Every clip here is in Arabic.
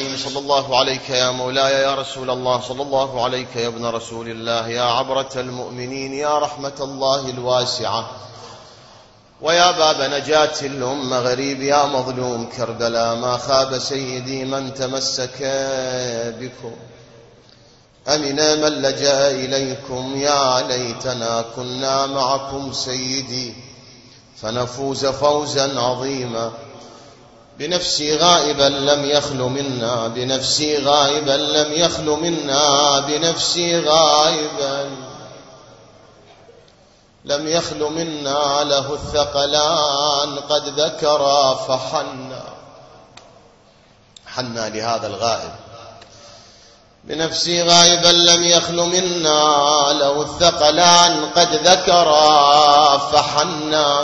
العالمين، صلى الله عليك يا مولاي يا رسول الله، صلى الله عليك يا ابن رسول الله، يا عبرة المؤمنين، يا رحمة الله الواسعة، ويا باب نجاة الأمة، غريب يا مظلوم كربلاء، ما خاب سيدي من تمسك بكم، أمن من لجأ إليكم، يا ليتنا كنا معكم سيدي فنفوز فوزا عظيما. بنفسي غائبا لم يخل منا، بنفسي غائبا لم يخل منا، بنفسي غائبا لم يخل منا، له الثقلان قد ذكرا حنا لهذا الغائب. بنفسي غائبا لم يخل منا، له الثقلان قد ذكرا فحنا،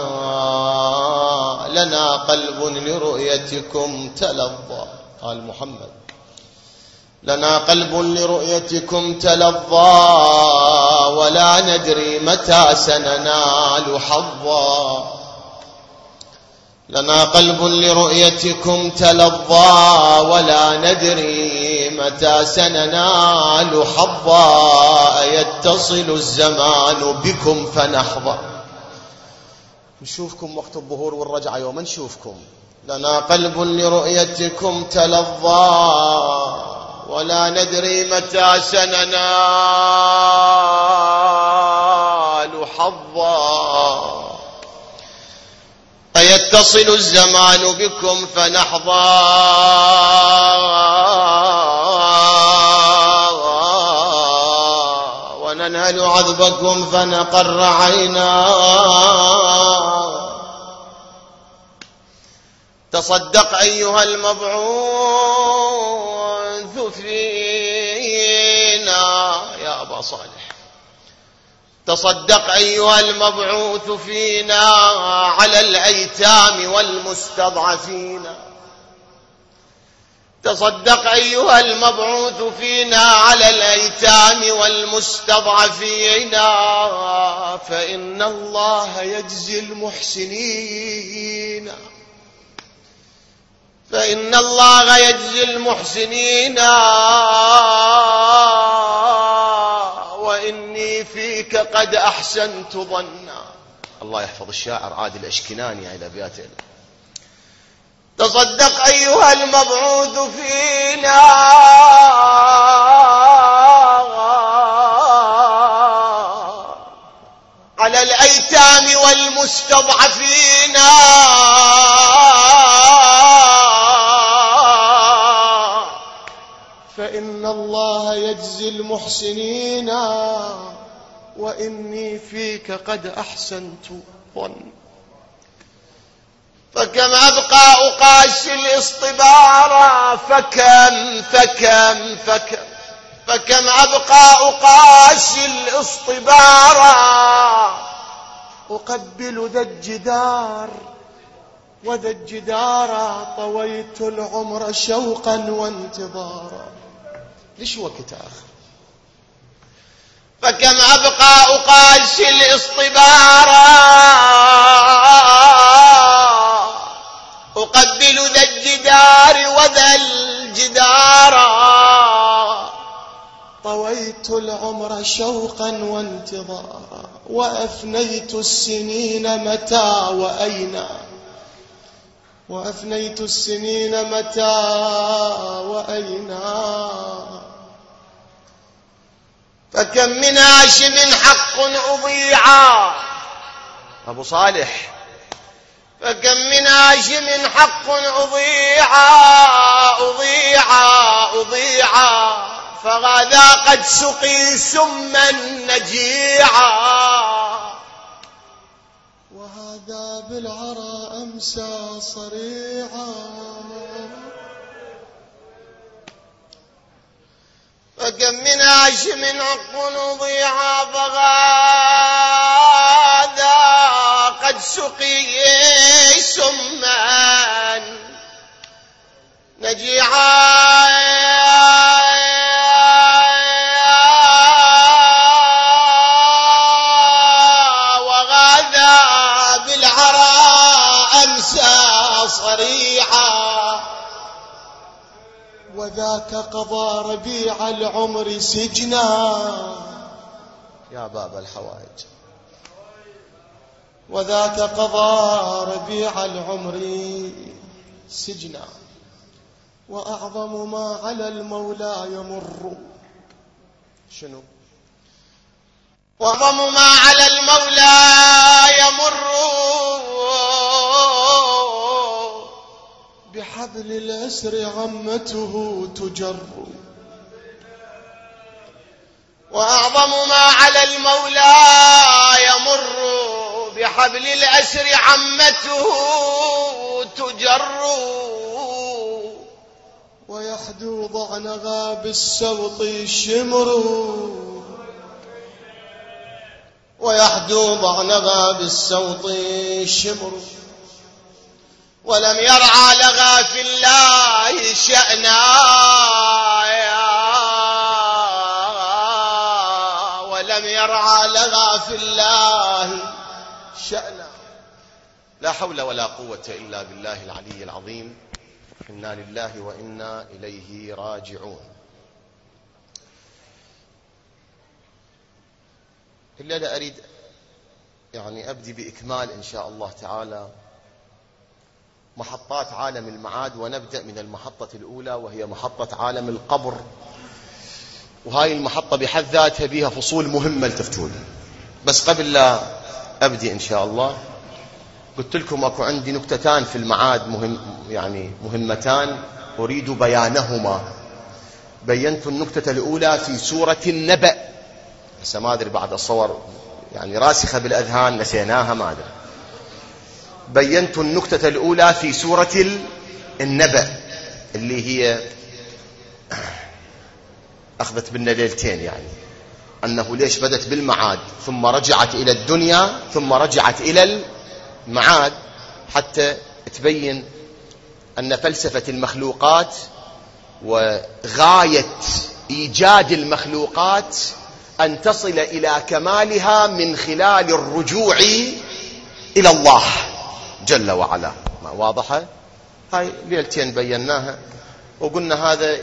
لنا قلب لرؤيتكم تلظى. قال محمد: لنا قلب لرؤيتكم تلظى، ولا ندري متى سننال حظا. لنا قلب لرؤيتكم تلظى، ولا ندري متى سننال حظا. أيتصل الزمان بكم فنحظى. نشوفكم وقت الظهور والرجعة يوم نشوفكم. لنا قلب لرؤيتكم تلظى، ولا ندري متى سننال حظا. أيتصل الزمان بكم فنحظى، وننهل عذبكم فنقر عينا. تصدق أيها المبعوث فينا يا أبا صالح، تصدق أيها المبعوث فينا على الأيتام والمستضعفين. تصدق أيها المبعوث فينا على الأيتام والمستضعفين، فإن الله يجزي المحسنين، فإن الله يجزي المحسنين، وإني فيك قد أحسنت ظنا. الله يحفظ الشاعر عادل أشكناني على أبياته. تصدق أيها المبعوث فينا على الأيتام والمستضعفين، فإن الله يجزي المحسنين، وإني فيك قد أحسنت ظن. فكم أبقى أقاسي الاصطبار، فكم أبقى أقاسي الاصطبار، أقبل ذا الجدار وذا الجدار، طويت العمر شوقا وانتظارا. ليش وقت آخر؟ فكم أبقى أقاسي الاصطبار، أقبل ذا الجدار وذا الجدار، طويت العمر شوقا وانتظارا، وأفنيت السنين متى وأين، وأفنيت السنين متى وأين. فكم من هاشم حق أضيعا. أبو صالح: فكم من هاشم حق أضيعا، فغدا قد سقي سما نجيعا، وهذا بالعرى أمسى صريعا. فكم من هاشم حق أضيعا، فغدا قد سقي سما نجيعا، وغدا بالعرى أمسى صريعا، وذاك قضى ربيع العمر سجنا. يا باب الحوائج. وذاك قضى ربيع العمر سجنا، وأعظم ما على المولى يمر. شنو؟ وأعظم ما على المولى يمر بحبل الأسر عمته تجر. وأعظم ما على المولى يمر بحبل الأسر عمته تجر. ويحدو ضعنها بالسوط الشمر. ويحدو ضعنها بالسوط الشمر. ولم يرعى لغا في الله شأنا. ولم يرعى لغا في الله شأنا. لا حول ولا قوة إلا بالله العلي العظيم. إنا لله وإنا إليه راجعون. الليلة أريد أبدي بإكمال إن شاء الله تعالى محطات عالم المعاد، ونبدأ من المحطة الأولى وهي محطة عالم القبر. وهاي المحطة بحد ذاتها بها فصول مهمة التفتون. بس قبل لا أبدي إن شاء الله قلت لكم أكو عندي نكتتان في المعاد مهمتان أريد بيانهما. بينت النكتة الأولى في سورة النبأ، بس ما أدري بعد الصور راسخة بالأذهان نسيناها ما أدري. بينت النكتة الأولى في سورة النبأ اللي هي أخذت بنا ليلتين، أنه ليش بدت بالمعاد ثم رجعت إلى الدنيا ثم رجعت إلى المعاد، حتى تبين أن فلسفة المخلوقات وغاية إيجاد المخلوقات أن تصل إلى كمالها من خلال الرجوع إلى الله جل وعلا. ما واضحة؟ هاي ليلتين بيناها، وقلنا هذا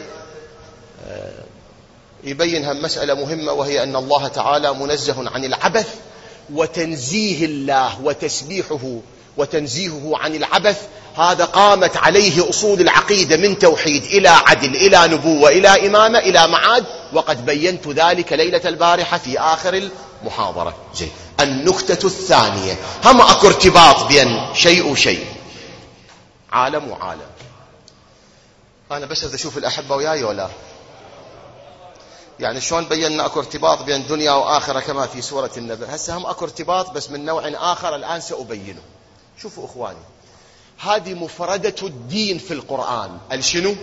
يبينها مسألة مهمة، وهي أن الله تعالى منزه عن العبث، وتنزيه الله وتسبيحه وتنزيهه عن العبث هذا قامت عليه أصول العقيدة من توحيد إلى عدل إلى نبوة إلى إمامة إلى معاد، وقد بينت ذلك ليلة البارحة في آخر المحاضرة. النكتة الثانية، هم أكو ارتباط بين شيء وشيء، عالم وعالم. أنا بس إذا أشوف الأحبة وياي ولا شلون بينا أكو ارتباط بين دنيا وآخرة كما في سورة النبأ، هسه هم أكو ارتباط بس من نوع آخر الآن سأبينه. شوفوا إخواني، هذه مفردة الدين في القرآن. الشنو؟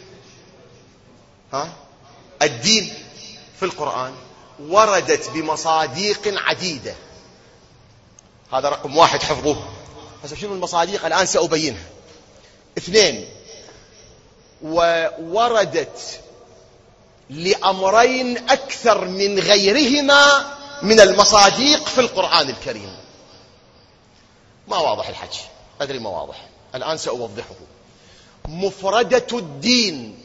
الدين في القرآن وردت بمصاديق عديدة. هذا رقم واحد حفظوه. هسه شنو المصاديق الآن سأبينها. 2، ووردت لأمرين أكثر من غيرهما من المصاديق في القرآن الكريم. ما واضح الحكي، أدري ما واضح، الآن سأوضحه. مفردة الدين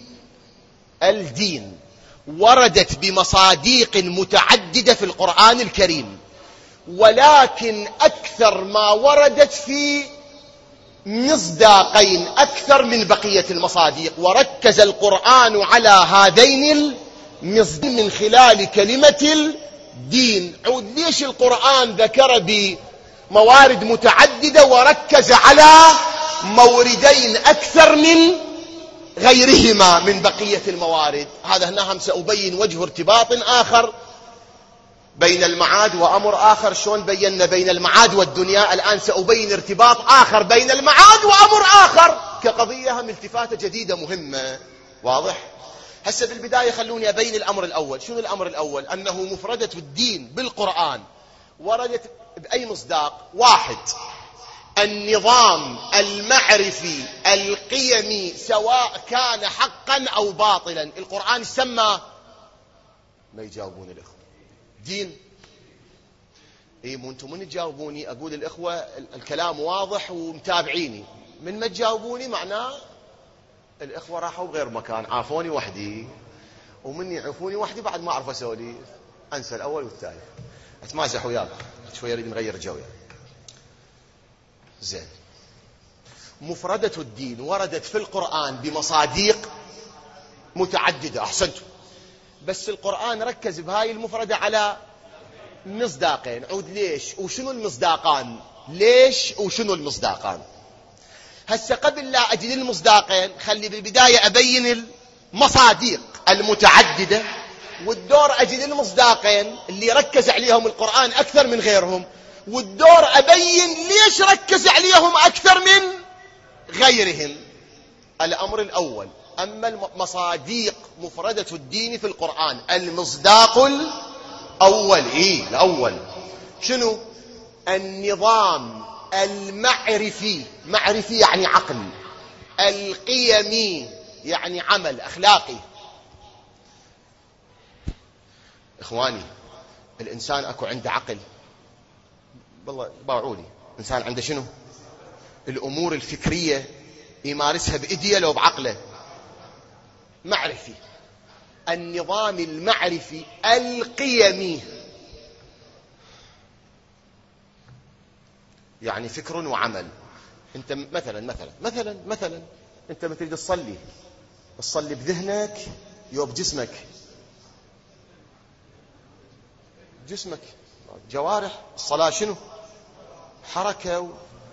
وردت بمصاديق متعددة في القرآن الكريم، ولكن أكثر ما وردت في مصداقين أكثر من بقية المصاديق، وركز القرآن على هذين المصداقين من خلال كلمة الدين. عود ليش القرآن ذكر بموارد متعددة وركز على موردين أكثر من غيرهما من بقية الموارد؟ هذا هنا هم سأبين وجه ارتباط آخر بين المعاد وأمر آخر. شلون بينا بين المعاد والدنيا، الآن سأبين ارتباط آخر بين المعاد وأمر آخر كقضية هم التفاتة جديدة مهمة. واضح؟ هسه بالبداية خلوني أبين الأمر الأول. شنو الأمر الأول؟ أنه مفردة الدين بالقرآن وردت بأي مصداق؟ 1، النظام المعرفي القيمي سواء كان حقا أو باطلا. القرآن سمى، ما يجاوبون الإخوة، دين. مو انتم من تجاوبوني؟ أقول الإخوة الكلام واضح ومتابعيني، من ما تجاوبوني معناه الإخوة راحوا بغير مكان، عافوني وحدي، ومن يعرفوني وحدي بعد ما أعرف أسولف أنسى الأول والثاني، أتمازح وياك شوية، أريد نغير جو يعني. زين، مفردة الدين وردت في القرآن بمصاديق متعددة، أحسنتم، بس القرآن ركز بهاي المفردة على مصداقين. عود ليش وشنو المصداقان؟ ليش وشنو المصداقان؟ هسه قبل لا أجي للمصداقين خلي بالبداية أبين المصاديق المتعددة، والدور أجي للمصداقين اللي ركز عليهم القرآن أكثر من غيرهم، والدور أبين ليش ركز عليهم أكثر من غيرهم. الأمر الأول، أما مصاديق مفردة الدين في القرآن، المصداق الأول الأول شنو؟ النظام المعرفي، معرفي يعني عقل، القيمي يعني عمل أخلاقي. إخواني، الإنسان أكو عنده عقل، والله باعولي، إنسان عنده شنو؟ الأمور الفكرية يمارسها بإيديه لو بعقله. معرفي، النظام المعرفي القيمي، يعني فكر وعمل. انت مثلا انت ما تريد تصلي بذهنك يو بجسمك، جوارح الصلاة شنو؟ حركة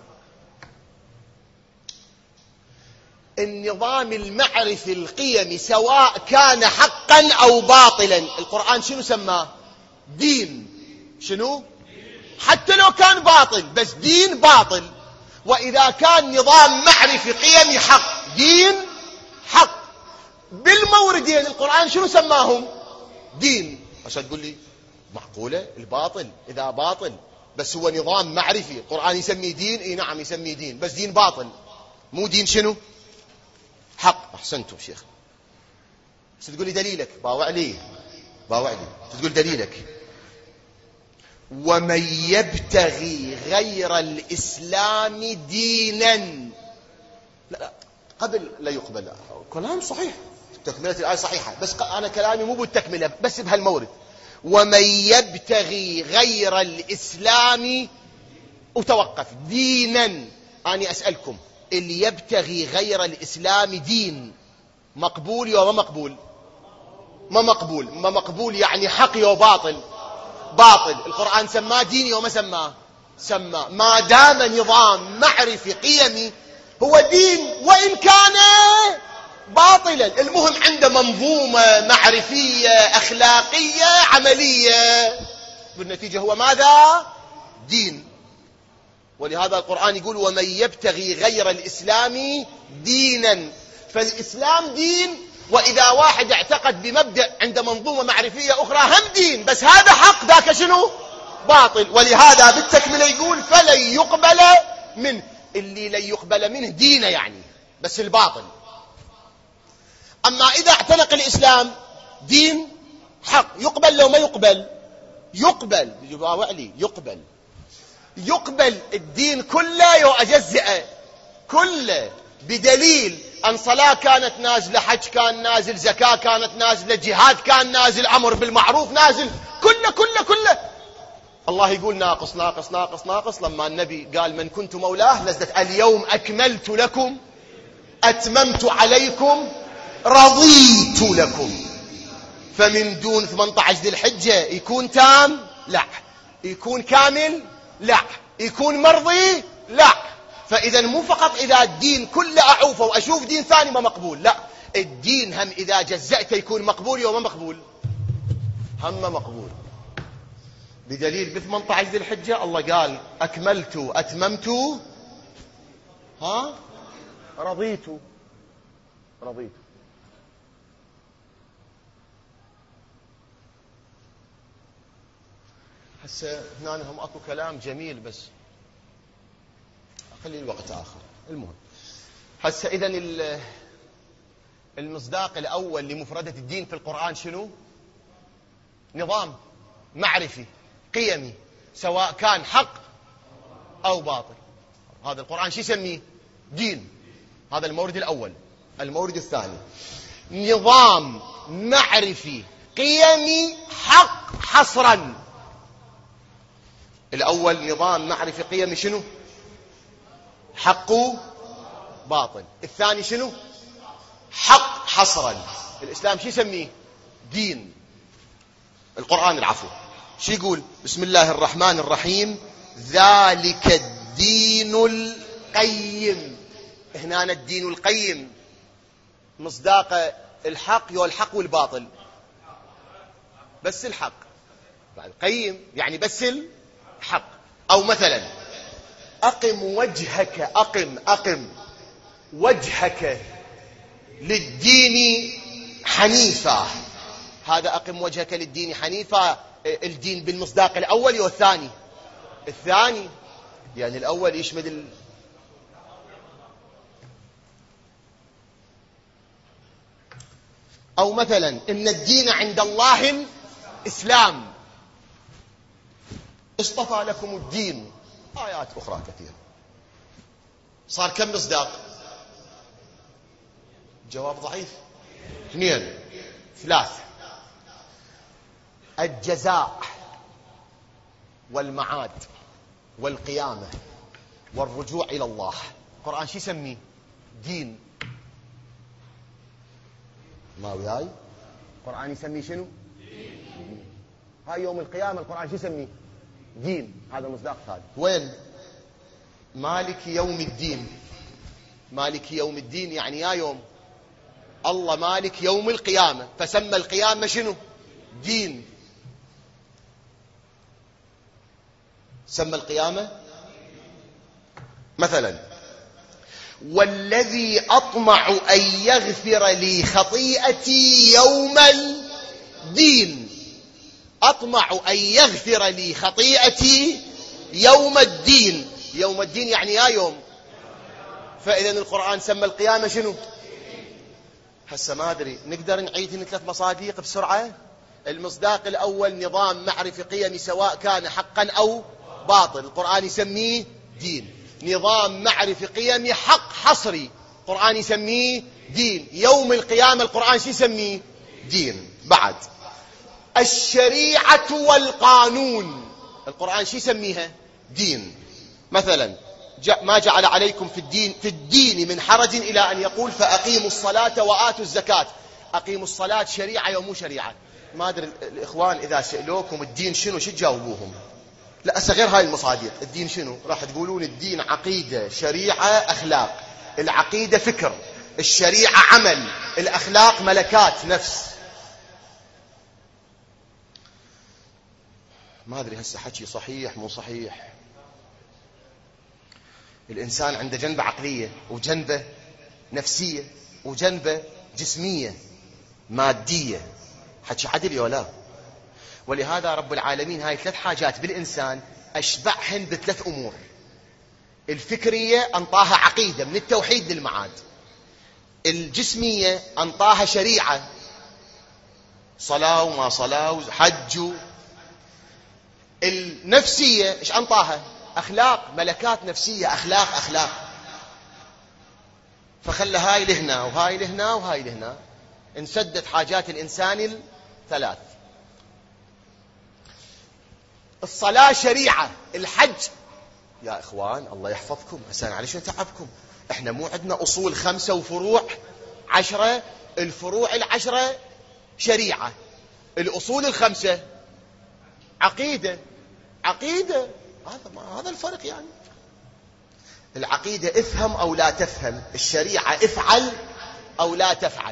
النظام المعرفي القيمي سواء كان حقا أو باطلا، القرآن شنو سماه؟ دين. شنو؟ حتى لو كان باطل، بس دين باطل. وإذا كان نظام معرفي قيمي حق، دين حق. بالموردين القرآن شنو سماهم؟ دين. عشان تقول لي معقولة الباطل إذا باطل بس هو نظام معرفي القرآن يسميه دين؟ اي نعم يسميه دين، بس دين باطل، مو دين شنو؟ حق. أحسنتم شيخ. بس تقول لي دليلك؟ باوع لي تقول دليلك. ومن يبتغي غير الإسلام دينا، لا قبل لا يقبل، كلام صحيح، تكملة الآية صحيحة، بس أنا كلامي مو بالتكملة، بس بهالمورد. ومن يبتغي غير الإسلام، وتوقف، دينا. أنا أسألكم، اللي يبتغي غير الإسلام دين مقبول يا ما مقبول؟ ما مقبول يعني حق يا باطل؟ باطل. القرآن سماه دين يا ما سماه؟ ما دام نظام معرفي قيمي هو دين وإن كان باطلا، المهم عنده منظومة معرفية أخلاقية عملية، بالنتيجة هو ماذا؟ دين. ولهذا القرآن يقول ومن يبتغي غير الإسلام دينا، فالإسلام دين، وإذا واحد اعتقد بمبدأ عند منظومة معرفية أخرى هم دين، بس هذا حق ذاك شنو؟ باطل. ولهذا بالتكملة يقول فلن يقبل منه، اللي لن يقبل منه دينه يعني، بس الباطل. أما إذا اعتنق الإسلام دين حق، يقبل لو ما يقبل؟ يقبل. يقبل الدين كله يجزئه كله، بدليل أن صلاة كانت نازلة، حج كان نازل، زكاة كانت نازلة، جهاد كان نازل، أمر بالمعروف نازل، كله. الله يقول ناقص لما النبي قال من كنت مولاه نزلت اليوم أكملت لكم، أتممت عليكم، رضيت لكم. فمن دون 18 ذي الحجة يكون تام؟ لا. يكون كامل؟ لا. يكون مرضي؟ لا. فإذا مو فقط إذا الدين كله أعوفه وأشوف دين ثاني ما مقبول، لا، الدين هم إذا جزأته يكون مقبول وما مقبول، هم مقبول. بدليل ب 18 ذي الحجة الله قال أكملت أتممت رضيت. هسه هنا هم اكو كلام جميل بس خلي الوقت آخر. المهم هسه إذن المصداق الأول لمفردة الدين في القرآن شنو؟ نظام معرفي قيمي سواء كان حق أو باطل. هذا القرآن شو يسميه؟ دين. هذا المورد الأول. المورد الثاني نظام معرفي قيمي حق حصرا. الأول نظام معرفي قيمي شنو؟ حق باطل. الثاني شنو؟ حق حصرا. الإسلام شو يسميه؟ دين. القرآن العفو شو يقول؟ بسم الله الرحمن الرحيم ذلك الدين القيم. هنا الدين القيم مصداق الحق يو الحق والباطل؟ بس الحق. قيم يعني بس الحق. أو مثلا أقم وجهك، أقم وجهك للدين حنيفا. هذا أقم وجهك للدين حنيفا الدين بالمصداق الأول والثاني؟ الثاني، يعني الأول يشمل أو مثلا إن الدين عند الله الإسلام، اصطفى لكم الدين، آيات أخرى كثيرة. صار كم مصداق؟ جواب ضعيف. 2 3. الجزاء والمعاد والقيامة والرجوع إلى الله، القرآن شو يسميه؟ دين. ما وياي؟ القرآن يسميه شنو؟ دين. هاي يوم القيامة القرآن شو يسميه؟ دين. هذا مصداق ثالث. وين؟ مالك يوم الدين. مالك يوم الدين يعني يا يوم الله مالك يوم القيامة، فسمى القيامة شنو؟ دين. سمى القيامة مثلا والذي أطمع أن يغفر لي خطيئتي يوم الدين. أطمع أن يغفر لي خطيئتي يوم الدين. يوم الدين يعني يا يوم. فإذا القرآن سمى القيامة شنو؟ هسه ما أدري نقدر نعيد 3 مصادق بسرعة. المصداق الأول نظام معرفي قيمي سواء كان حقا أو باطل، القرآن يسميه دين. نظام معرفي قيمي حق حصري، القرآن يسميه دين. يوم القيامة القرآن شو يسميه؟ دين. بعد الشريعة والقانون، القرآن شو يسميها؟ دين. مثلا ما جعل عليكم في الدين من حرج إلى أن يقول فأقيموا الصلاة وآتوا الزكاة. أقيموا الصلاة شريعة يوم مو شريعة؟ ما أدري الإخوان إذا سألوكم الدين شنو شو تجاوبوهم؟ لا أصغر هاي المصادق. الدين شنو؟ راح تقولون الدين عقيدة، شريعة، أخلاق. العقيدة فكر، الشريعة عمل، الأخلاق ملكات نفس. ما أدري هسه حكي صحيح مو صحيح. الإنسان عنده جنبة عقلية وجنبة نفسية وجنبة جسمية مادية. حكي عدل ولا؟ ولهذا رب العالمين هاي 3 حاجات بالإنسان أشبعهن ب3 أمور. الفكرية أنطاها عقيدة من التوحيد للمعاد. الجسمية أنطاها شريعة، صلاة وما صلاة حج. النفسية إيش أنطاها؟ أخلاق، ملكات نفسية، أخلاق. فخلى هاي لهنا وهاي لهنا وهاي لهنا، انسدت حاجات الإنسان 3. الصلاة شريعة، الحج يا إخوان الله يحفظكم هسه على شو تعبكم. إحنا مو عندنا أصول 5 وفروع 10. الفروع 10 شريعة، الأصول 5 عقيدة. هذا الفرق يعني. العقيدة افهم أو لا تفهم، الشريعة افعل أو لا تفعل،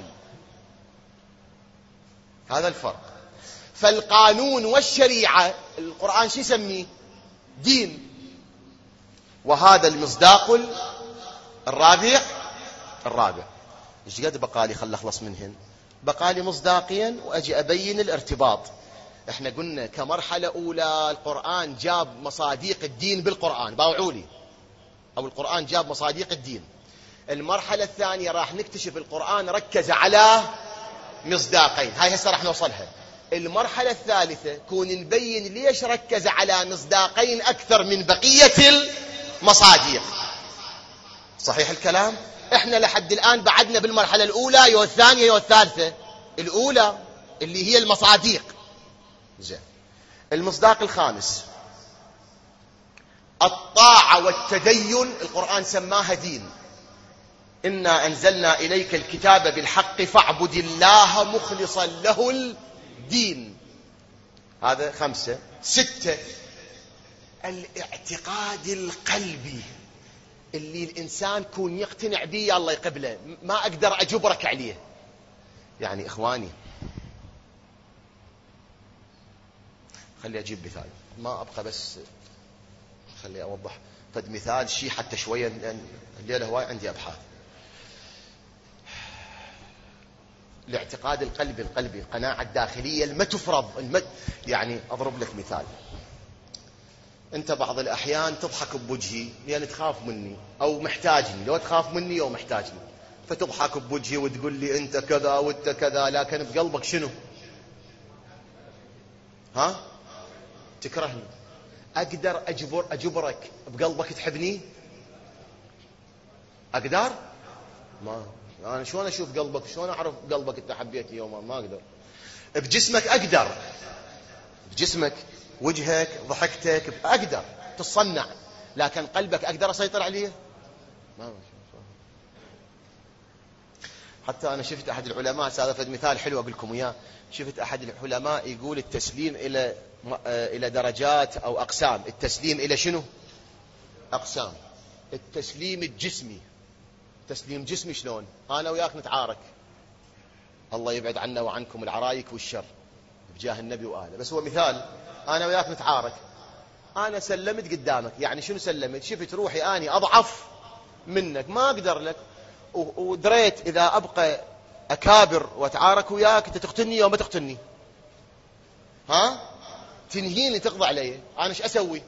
هذا الفرق. فالقانون والشريعة القرآن شو يسميه؟ دين. وهذا المصداق الرابع. ايش قد بقالي خل اخلص منهن؟ بقالي مصداقيا واجي ابين الارتباط. احنا قلنا كمرحلة اولى القرآن جاب مصاديق الدين بالقرآن، باوعولي، او القرآن جاب مصاديق الدين. المرحلة الثانية راح نكتشف القرآن ركز على مصداقين، هاي هسه راح نوصلها. المرحلة الثالثة كون نبين ليش ركز على مصداقين أكثر من بقية المصاديق. صحيح الكلام؟ احنا لحد الآن بعدنا بالمرحلة الأولى يو الثانية يو الثالثة. الأولى اللي هي المصاديق. زين. المصداق الخامس الطاعة والتدين. القرآن سماها دين. إنا أنزلنا إليك الكتاب بالحق فاعبد الله مخلصا له الدين. هذا 5. 6 الاعتقاد القلبي اللي الإنسان يكون يقتنع به الله يقبله، ما أقدر أجبرك عليه. يعني إخواني خلي أجيب مثال، ما أبقى بس خلي أوضح فد مثال شيء حتى شوية، لأن الليلة هواي عندي أبحاث. الاعتقاد القلبي القناعة الداخلية ما تفرض. يعني أضرب لك مثال. أنت بعض الأحيان تضحك بوجهي لأن تخاف مني أو محتاجني، لو تخاف مني أو محتاجني فتضحك بوجهي وتقول لي أنت كذا وأنت كذا، لكن بقلبك شنو؟ ها؟ تكرهني. أقدر أجبرك بقلبك تحبني؟ أقدر؟ ما أنا شلون أشوف قلبك؟ شلون أعرف قلبك أنت حبيتني يوما؟ ما أقدر. بجسمك أقدر، بجسمك وجهك ضحكتك أقدر تصنع، لكن قلبك أقدر أسيطر عليه؟ ما. حتى أنا شفت أحد العلماء، هذا فد مثال حلو أقول لكم إياه. شفت أحد العلماء يقول التسليم إلى درجات أو أقسام. التسليم إلى شنو؟ أقسام. التسليم الجسمي. تسليم جسمي شلون؟ أنا وياك نتعارك، الله يبعد عنا وعنكم العرايك والشر بجاه النبي وآله، بس هو مثال. أنا وياك نتعارك، أنا سلمت قدامك، يعني شنو سلمت؟ شفت روحي أني أضعف منك ما أقدر لك، ودريت إذا أبقى أكابر وأتعارك وياك أنت تقتلني أو ما تقتلني؟ ها؟ تنهيني تقضى علي. أنا إيش أسوي؟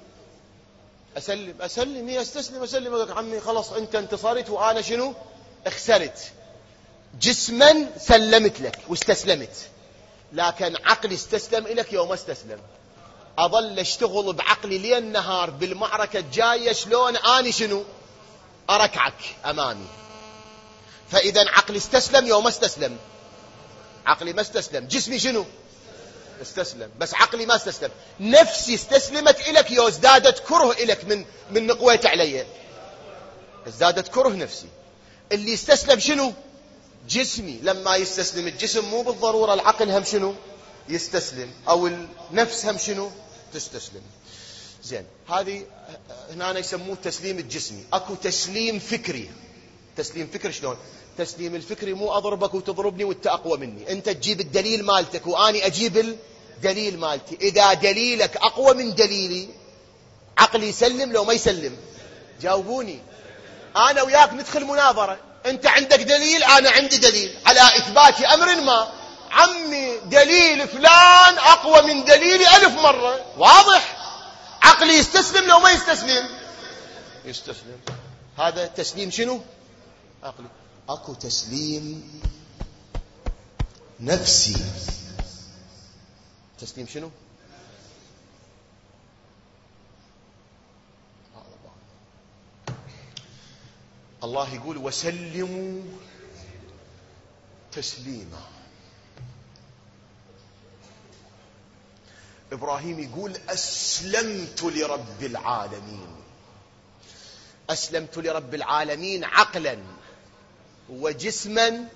أسلم هي أستسلم أسلم. أقول عمي خلاص أنت انتصرت وأنا شنو؟ اخسرت. جسما سلمت لك واستسلمت، لكن عقلي استسلم إليك يوم استسلم. أظل أشتغل بعقلي لين النهار بالمعركة الجاية شلون أني شنو؟ أركعك أمامي. فإذا عقلي استسلم يوم استسلم. عقلي ما استسلم، جسمي شنو؟ استسلم، بس عقلي ما استسلم. نفسي استسلمت إليك يو ازدادت كره إليك من نقويت علي، ازدادت كره نفسي. اللي استسلم شنو؟ جسمي. لما يستسلم الجسم مو بالضرورة العقل هم شنو؟ يستسلم، أو النفس هم شنو؟ تستسلم. زين. هذه هنا يسموه التسليم الجسمي. أكو تسليم فكري. تسليم فكري شلون؟ تسليم الفكري مو أضربك وتضربني وانت أقوى مني، أنت تجيب الدليل مالتك وأني أجيب الدليل مالتي. إذا دليلك أقوى من دليلي عقلي يسلم لو ما يسلم؟ جاوبوني. أنا وياك ندخل مناظرة، أنت عندك دليل أنا عندي دليل على إثبات أمر ما. عمي دليل فلان أقوى من دليلي 1000 مرة، واضح؟ عقلي يستسلم لو ما يستسلم؟ يستسلم. هذا تسليم شنو؟ عقلي. أكو تسليم نفسي. تسليم شنو؟ الله يقول وسلموا تسليما. إبراهيم يقول أسلمت لرب العالمين. أسلمت لرب العالمين عقلا وجسما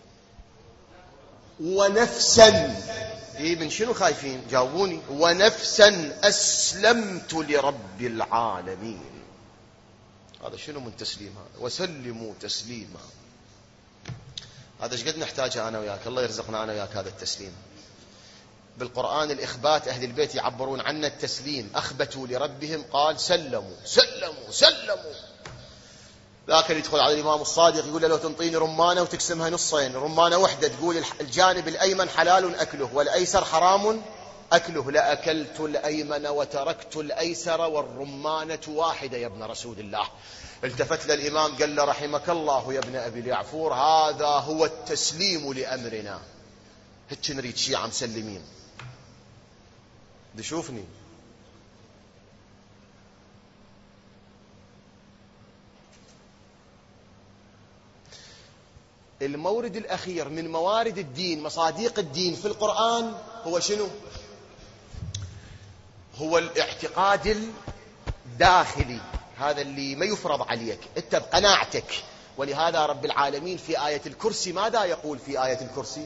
ونفسا. إيه من شنو خايفين؟ جاوبوني. ونفسا أسلمت لرب العالمين. هذا شنو من تسليم هذا؟ وسلموا تسليما. هذا ايش قد نحتاجه أنا وياك، الله يرزقنا أنا وياك هذا التسليم. بالقرآن الإخبات أهل البيت يعبرون عنه التسليم. أخبتوا لربهم قال سلموا سلموا سلموا. ذاك اللي يدخل على الإمام الصادق يقول له لو تنطيني رمانة وتقسمها نصين، رمانة وحدة تقول الجانب الأيمن حلال أكله والأيسر حرام أكله، لأكلت الأيمن وتركت الأيسر والرمانة واحدة يا ابن رسول الله. التفت للإمام قال له رحمك الله يا ابن أبي اليعفور، هذا هو التسليم لأمرنا. هيك نريد شيعة مسلمين. بشوفني المورد الأخير من موارد الدين، مصاديق الدين في القرآن هو شنو؟ هو الاعتقاد الداخلي، هذا اللي ما يفرض عليك، أنت بقناعتك. ولهذا رب العالمين في آية الكرسي ماذا يقول في آية الكرسي؟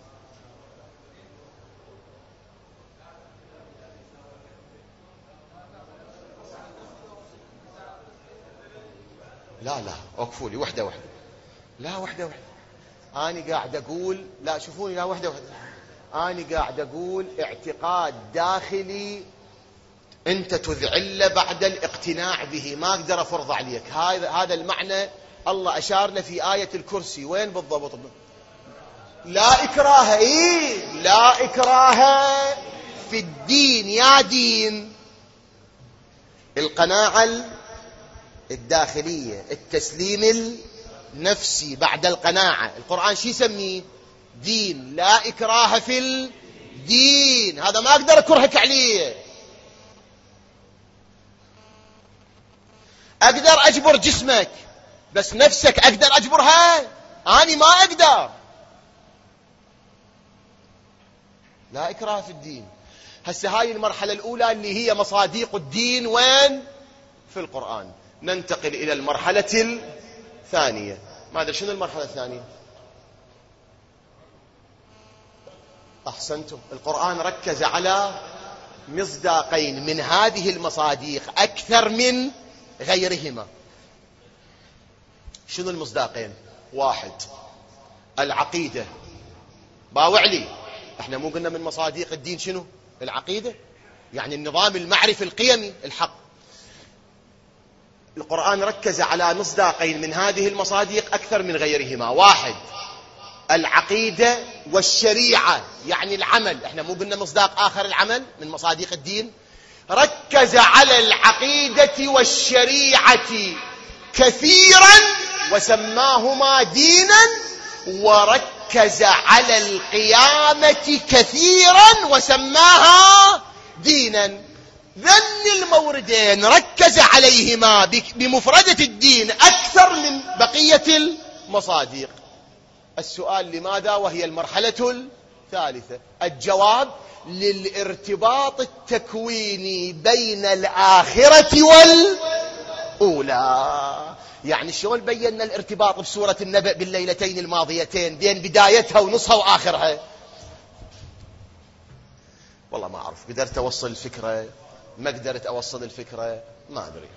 لا أوقفوا لي وحدة. لا وحدة. أنا قاعد أقول، لا شوفوني، لا وحدة. أنا قاعد أقول اعتقاد داخلي أنت تذعل بعد الاقتناع به، ما أقدر أفرض عليك. هذا المعنى الله أشار له في آية الكرسي. وين بالضبط؟ لا إكراه. لا إكراه في الدين. يا دين القناعة الداخلية، التسليم النفسي بعد القناعة. القرآن شو يسميه؟ دين. لا إكراه في الدين، هذا ما أقدر أكرهك عليه. أقدر أجبر جسمك، بس نفسك أقدر أجبرها؟ أنا ما أقدر. لا إكراه في الدين. هسه هاي المرحلة الأولى اللي هي مصاديق الدين وين؟ في القرآن. ننتقل إلى المرحلة الثانية. ما أدري شنو المرحلة الثانية؟ أحسنتم. القرآن ركز على مصداقين من هذه المصاديق أكثر من غيرهما. شنو المصداقين؟ واحد، العقيدة. باوعلي، احنا مو قلنا من مصاديق الدين شنو؟ العقيدة، يعني النظام المعرفي القيمي الحق. القرآن ركز على مصداقين من هذه المصاديق أكثر من غيرهما. واحد، العقيدة والشريعة، يعني العمل. احنا مو قلنا مصداق آخر العمل من مصاديق الدين؟ ركز على العقيدة والشريعة كثيرا وسماهما دينا، وركز على القيامة كثيرا وسماها دينا. ذن الموردين ركز عليهما بمفردة الدين أكثر من بقية المصاديق. السؤال لماذا وهي المرحلة الثالثة؟ الجواب للارتباط التكويني بين الآخرة والأولى. يعني شلون بينا الارتباط بسورة النبأ بالليلتين الماضيتين بين بدايتها ونصها وآخرها؟ والله ما أعرف، قدرت أوصل الفكرة ما قدرت أوصل الفكرة ما أدري.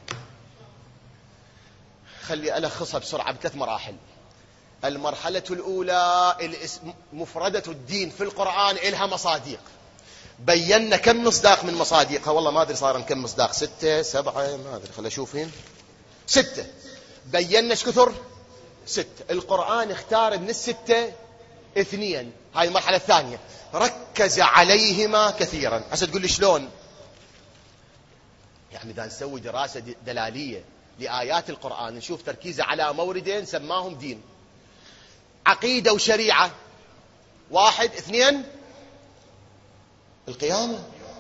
خلي ألخصها بسرعة بثلاث مراحل. المرحلة الأولى مفردة الدين في القرآن إلها مصاديق، بينا كم مصداق من مصاديقها. والله ما أدري صار كم مصداق، 6 7 ما أدري، خلي أشوفهم. 6 بينا ايش كثر؟ 6. القرآن اختار من 6 2. هاي المرحلة الثانية ركز عليهما كثيرا. هسه تقول لي شلون؟ يعني إذا نسوي دراسة دلالية لآيات القرآن نشوف تركيزه على موردين سماهم دين، عقيدة وشريعة. 1 2 القيامة.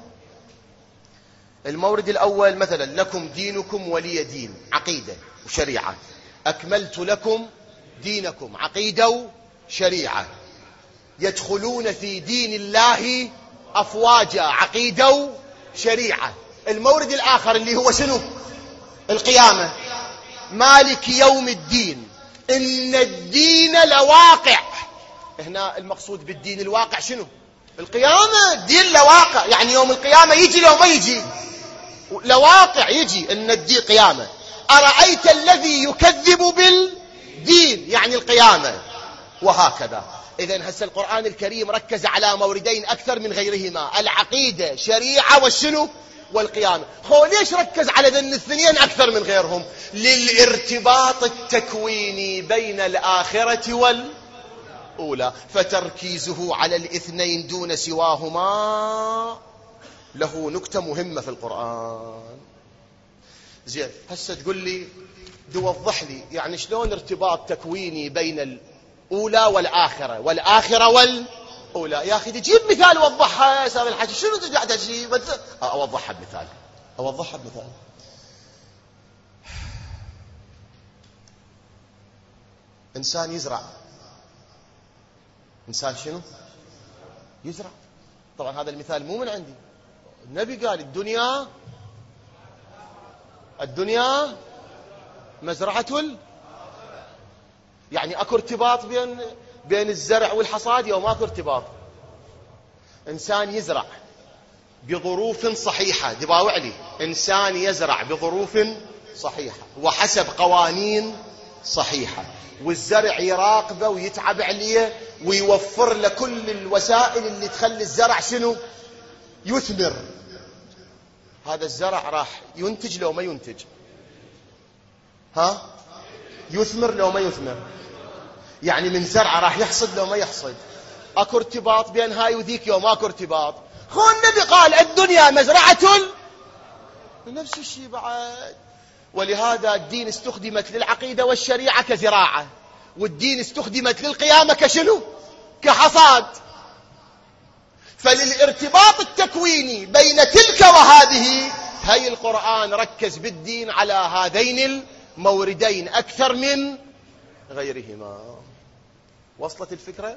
المورد الأول مثلا لكم دينكم ولي دين، عقيدة وشريعة. أكملت لكم دينكم، عقيدة وشريعة. يدخلون في دين الله أفواجا، عقيدة وشريعة. المورد الآخر اللي هو شنو؟ القيامة. مالك يوم الدين، إن الدين لواقع. هنا المقصود بالدين الواقع شنو؟ القيامة. الدين لواقع، يعني يوم القيامة يجي لو ما يجي لواقع، يجي إن الدين قيامة. أرأيت الذي يكذب بالدين، يعني القيامة. وهكذا. إذن هسه القرآن الكريم ركز على موردين أكثر من غيرهما، العقيدة شريعة والشنو؟ والقيامة. هو ليش ركز على ذن الاثنين أكثر من غيرهم؟ للارتباط التكويني بين الآخرة والأولى. فتركيزه على الاثنين دون سواهما له نكتة مهمة في القرآن. زين، هسه تقول لي توضح لي يعني شلون ارتباط تكويني بين الأولى والآخرة والآخرة والأولى؟ يا أخي تجيب مثال وضحها يا سامي الحاج. شنو تقعد تجيب؟ أوضحها بمثال. إنسان يزرع إنسان شنو؟ يزرع. طبعا هذا المثال مو من عندي، النبي قال الدنيا مزرعة يعني أكو ارتباط بين الزرع والحصاد يوم أكو ارتباط. إنسان يزرع بظروف صحيحة، دباوع لي، إنسان يزرع بظروف صحيحة وحسب قوانين صحيحة، والزرع يراقبه ويتعب عليه ويوفر له كل الوسائل اللي تخلي الزرع شنو؟ يثمر. هذا الزرع راح ينتج لو ما ينتج؟ يثمر لو ما يثمر؟ يعني من زرعه راح يحصد لو ما يحصد؟ اكو ارتباط بين هاي وذيك يوم اكو ارتباط. هو النبي قال الدنيا مزرعة، نفس الشيء بعد. ولهذا الدين استخدمت للعقيدة والشريعة كزراعة، والدين استخدمت للقيامة كشنو؟ كحصاد. فللارتباط التكويني بين تلك وهذه، هي القرآن ركز بالدين على هذين الموردين أكثر من غيرهما. وصلت الفكرة؟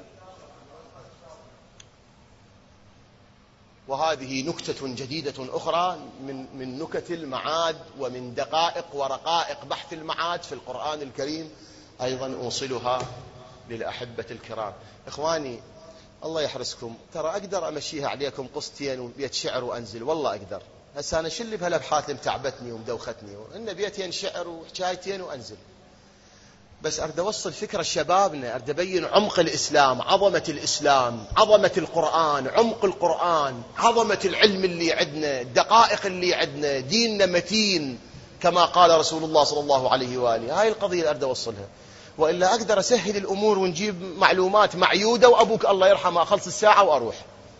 وهذه نكتة جديدة أخرى من نكت المعاد ومن دقائق ورقائق بحث المعاد في القرآن الكريم، أيضا أوصلها للأحبة الكرام. إخواني الله يحرسكم، ترى أقدر أمشيها عليكم قصتين وبيت شعر وأنزل، والله أقدر. هسا أنا شل بهالأبحاث اللي متعبتني ومدوختني، إن بيتين شعر وحكايتين وأنزل. بس أريد أوصل فكرة شبابنا، أريد أبين عمق الإسلام، عظمة الإسلام، عظمة القرآن، عمق القرآن، عظمة العلم اللي عندنا، الدقائق اللي عندنا، ديننا متين كما قال رسول الله صلى الله عليه وآله. هاي القضية اللي أريد أوصلها، وإلا أقدر أسهل الأمور ونجيب معلومات معيودة وأبوك الله يرحمه أخلص الساعة وأروح.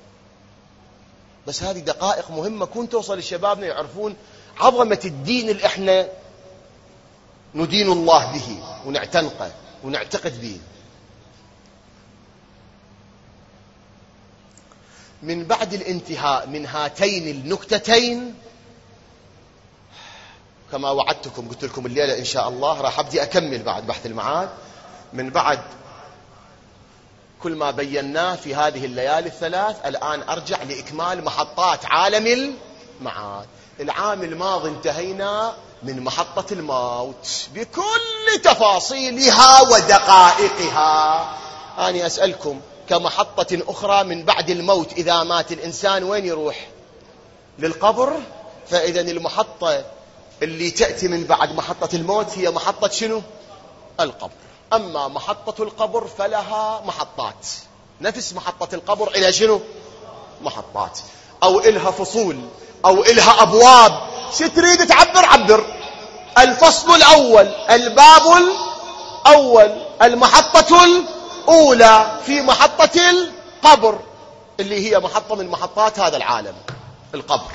بس هذه دقائق مهمة كون توصل لشبابنا يعرفون عظمة الدين اللي إحنا ندين الله به ونعتنقه ونعتقد به. من بعد الانتهاء من هاتين النكتتين، كما وعدتكم قلت لكم الليلة إن شاء الله راح أبدي أكمل بعد بحث المعاد، من بعد كل ما بيناه في هذه الليالي الثلاث، الآن أرجع لإكمال محطات عالم المعاد. العام الماضي انتهينا من محطة الموت بكل تفاصيلها ودقائقها. أنا أسألكم كمحطة أخرى من بعد الموت، إذا مات الإنسان وين يروح؟ للقبر. فإذا المحطة اللي تأتي من بعد محطة الموت هي محطة شنو؟ القبر. أما محطة القبر فلها محطات، نفس محطة القبر إلى شنو؟ محطات، أو إلها فصول، أو إلها أبواب. ستريد تعبر عبر. الفصل الأول، الباب الأول، المحطة الأولى في محطة القبر اللي هي محطة من محطات هذا العالم، القبر.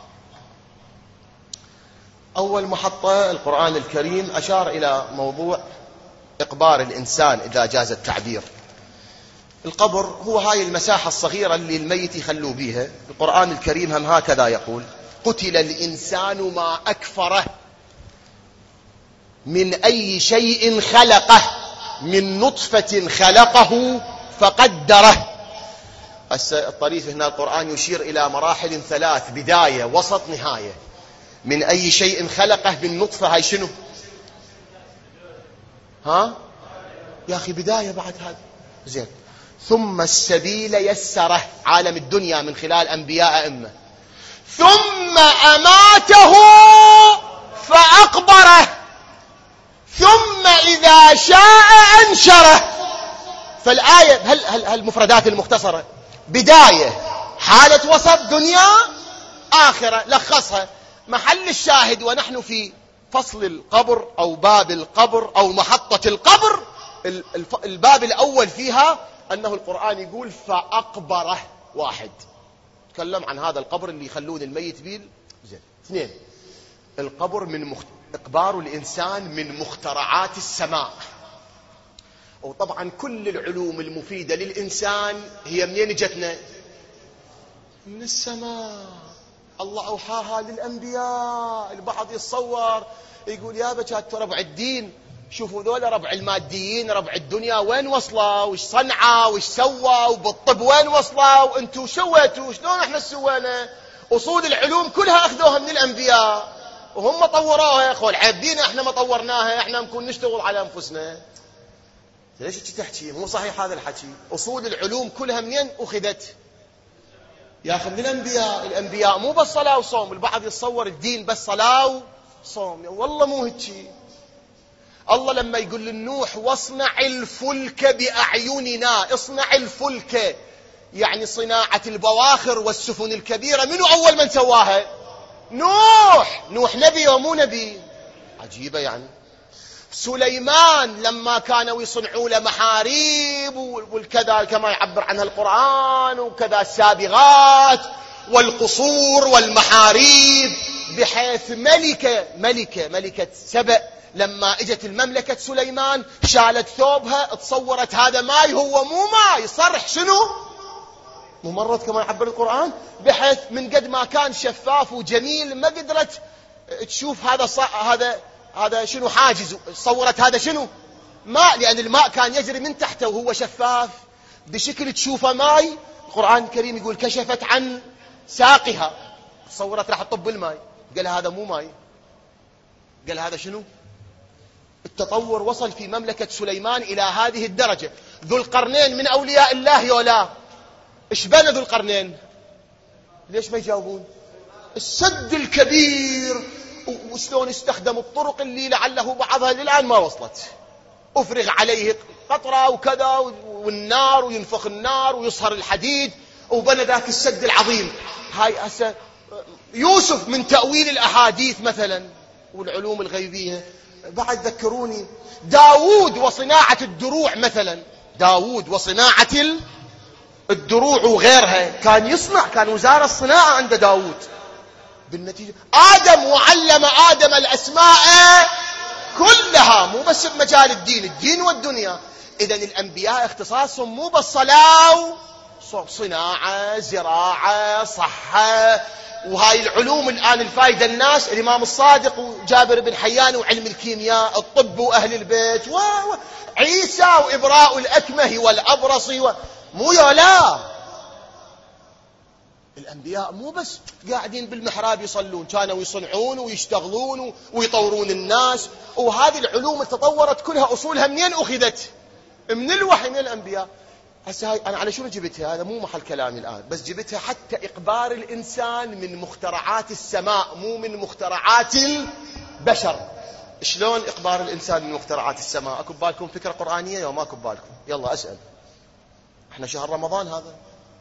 أول محطة القرآن الكريم أشار إلى موضوع إقبار الإنسان إذا جاز التعبير. القبر هو هاي المساحة الصغيرة اللي الميت يخلوا بيها. القرآن الكريم هم هكذا يقول: قتل الإنسان ما أكفره من أي شيء خلقه من نطفة خلقه فقدره. الطريف هنا القرآن يشير إلى مراحل ثلاث: بداية، وسط، نهاية. من أي شيء خلقه من نطفة، هاي شنو؟ يا أخي بداية بعد هذا، زين. ثم السبيل يسره، عالم الدنيا من خلال أنبياء أئمة. ثم أماته فأقبره، ثم إذا شاء أنشره. فالآية هالمفردات المختصرة: بداية، حالة وسط، دنيا، آخرة. لخصها محل الشاهد ونحن في فصل القبر أو باب القبر أو محطة القبر. الباب الأول فيها أنه القرآن يقول فأقبره، واحد، تكلم عن هذا القبر اللي يخلون الميت بيه. زين. اثنين، القبر من إقبار الإنسان من مخترعات السماء. وطبعا كل العلوم المفيدة للإنسان هي منين جتنا؟ من السماء. الله أوحاها للأنبياء. البعض يتصور يقول يا بجات ترى بعد الدين شوفوا ذولا ربع الماديين ربع الدنيا وين وصلوا، وش صنعوا، وش سووا، وبالطب وين وصلوا، وانتم سويتوا شلون احنا سوينا. اصول العلوم كلها اخذوها من الانبياء وهم طوروها. يا اخوان عيبينا احنا ما طورناها، احنا نكون نشتغل على انفسنا. ليش تحكي؟ مو صحيح هذا الحكي. اصول العلوم كلها منين اخذت؟ ياخذ من الانبياء. الانبياء مو بس صلاه وصوم. البعض يتصور الدين بس صلاه وصوم، والله مو هيك. الله لما يقول للنوح واصنع الفلك باعيننا، اصنع الفلك يعني صناعه البواخر والسفن الكبيره. منو اول من سواها؟ نوح. نوح نبي ومو نبي؟ عجيبه يعني. سليمان لما كانوا يصنعوا له محاريب والكذا كما يعبر عنها القرآن، وكذا السابغات والقصور والمحاريب، بحيث ملكة سبأ لما اجت المملكة سليمان شالت ثوبها تصورت هذا ماي، هو مو ماي، صرح شنو؟ ممرض كما يعبر القرآن، بحيث من قد ما كان شفاف وجميل ما قدرت تشوف هذا شنو حاجز. صورت هذا شنو؟ ماء، لأن الماء كان يجري من تحته وهو شفاف بشكل تشوفه ماي. القرآن الكريم يقول كشفت عن ساقها، صورت راح تطب الماء، قال هذا مو ماء، قال هذا شنو؟ التطور وصل في مملكة سليمان إلى هذه الدرجة. ذو القرنين من أولياء الله يولا. إيش بنى ذو القرنين؟ ليش ما يجاوبون؟ السد الكبير. وشلون استخدم الطرق اللي لعله بعضها للآن ما وصلت. أفرغ عليه قطرة وكذا والنار، وينفخ النار ويصهر الحديد، وبنى ذاك السد العظيم. هاي هسه يوسف من تأويل الأحاديث مثلا والعلوم الغيبية. بعد ذكروني داود وصناعة الدروع مثلا. داود وصناعة الدروع وغيرها كان يصنع، كان وزارة الصناعة عند داود. بالنتيجة آدم وعلم آدم الأسماء كلها، مو بس بمجال الدين والدنيا. إذن الأنبياء اختصاصهم مو بالصلاة، صناعة، زراعة، صحة، وهاي العلوم الآن الفايدة الناس. الإمام الصادق وجابر بن حيان وعلم الكيمياء، الطب وأهل البيت، وعيسى وإبراء الأكمه والأبرص مو يولا. الأنبياء مو بس قاعدين بالمحراب يصلون، كانوا يصنعون ويشتغلون ويطورون الناس. وهذه العلوم تطورت كلها أصولها منين أخذت؟ من الوحي، من الأنبياء. هسه هاي أنا على شنو جبتها؟ هذا مو محل كلامي الآن، بس جبتها حتى إقبار الإنسان من مخترعات السماء، مو من مخترعات البشر. شلون إقبار الإنسان من مخترعات السماء؟ أكو ببالكم فكرة قرآنية وما أكو ببالكم؟ يلا أسأل. احنا شهر رمضان هذا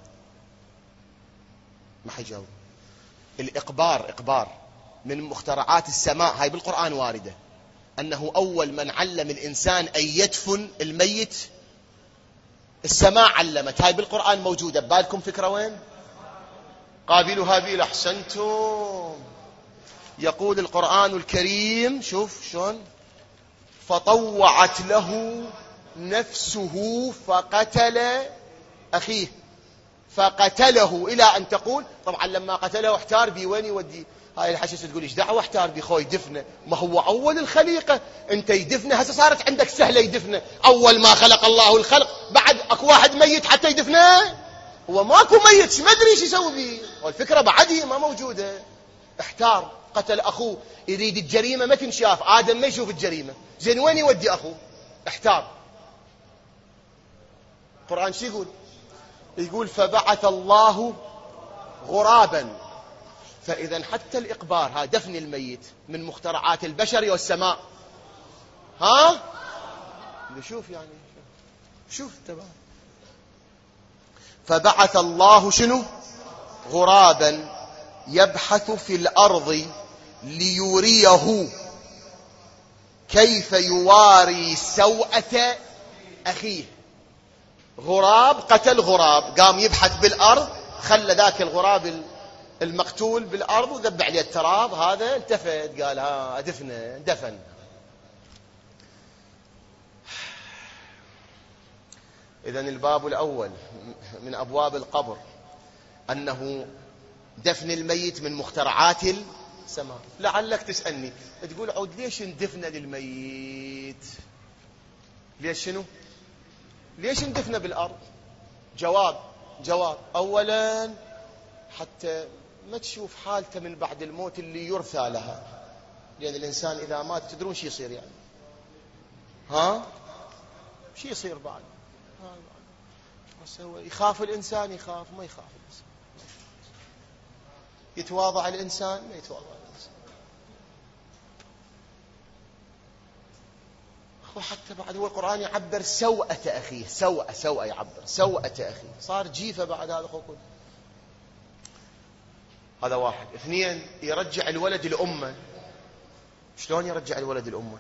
ما حيجاوب. إقبار من مخترعات السماء هاي بالقرآن واردة، أنه أول من علم الإنسان أن يدفن الميت السماء علمت. هاي بالقرآن موجودة. ببالكم فكرة وين؟ قابيل وهابيل. أحسنتم. يقول القرآن الكريم، شوف شلون، فطوعت له نفسه فقتل أخيه فقتله إلى أن تقول. طبعا لما قتله احتار بي وين يودي. هاي الحشيش تقول ايش دعوه احتار بي خوي دفنه، ما هو أول الخليقة انت يدفنه. هسه صارت عندك سهلة يدفنه. أول ما خلق الله الخلق بعد اكو واحد ميت حتى يدفنه؟ هو ماكو ميت، ما ادري ايش يسوي بيه. والفكرة بعدي ما موجودة. احتار، قتل أخوه، يريد الجريمة ما تنشاف. آدم ما يشوف الجريمة، زين وين يودي أخوه؟ احتار. القرآن شو يقول؟ يقول فبعث الله غرابا. فإذا حتى الإقبار، ها دفن الميت، من مخترعات البشر والسماء. ها شوف يعني شوف تمام. فبعث الله شنو؟ غرابا يبحث في الأرض ليريه كيف يواري سوءة أخيه. غراب قتل غراب، قام يبحث بالأرض، خلى ذاك الغراب المقتول بالأرض وذب عليه التراب. هذا التفت قال ها دفنه، دفن. إذن الباب الأول من أبواب القبر أنه دفن الميت من مخترعات سماء. لعلك تسألني تقول عود ليش اندفن للميت؟ ليش شنو؟ ليش اندفن بالأرض؟ جواب أولا حتى ما تشوف حالته من بعد الموت اللي يرثى لها، لأن الإنسان إذا مات تدرون شي يصير يعني؟ شي يصير بعد؟ يخاف الإنسان، يخاف ما يخاف الإنسان، يتواضع الإنسان ما يتواضع الإنسان. وحتى بعد هو القرآن يعبر سوءة أخيه، سوءة يعبر سوءة أخيه، صار جيفة بعد هذا خوكم. هذا واحد. اثنين، يرجع الولد الأمة. شلون يرجع الولد الأمة؟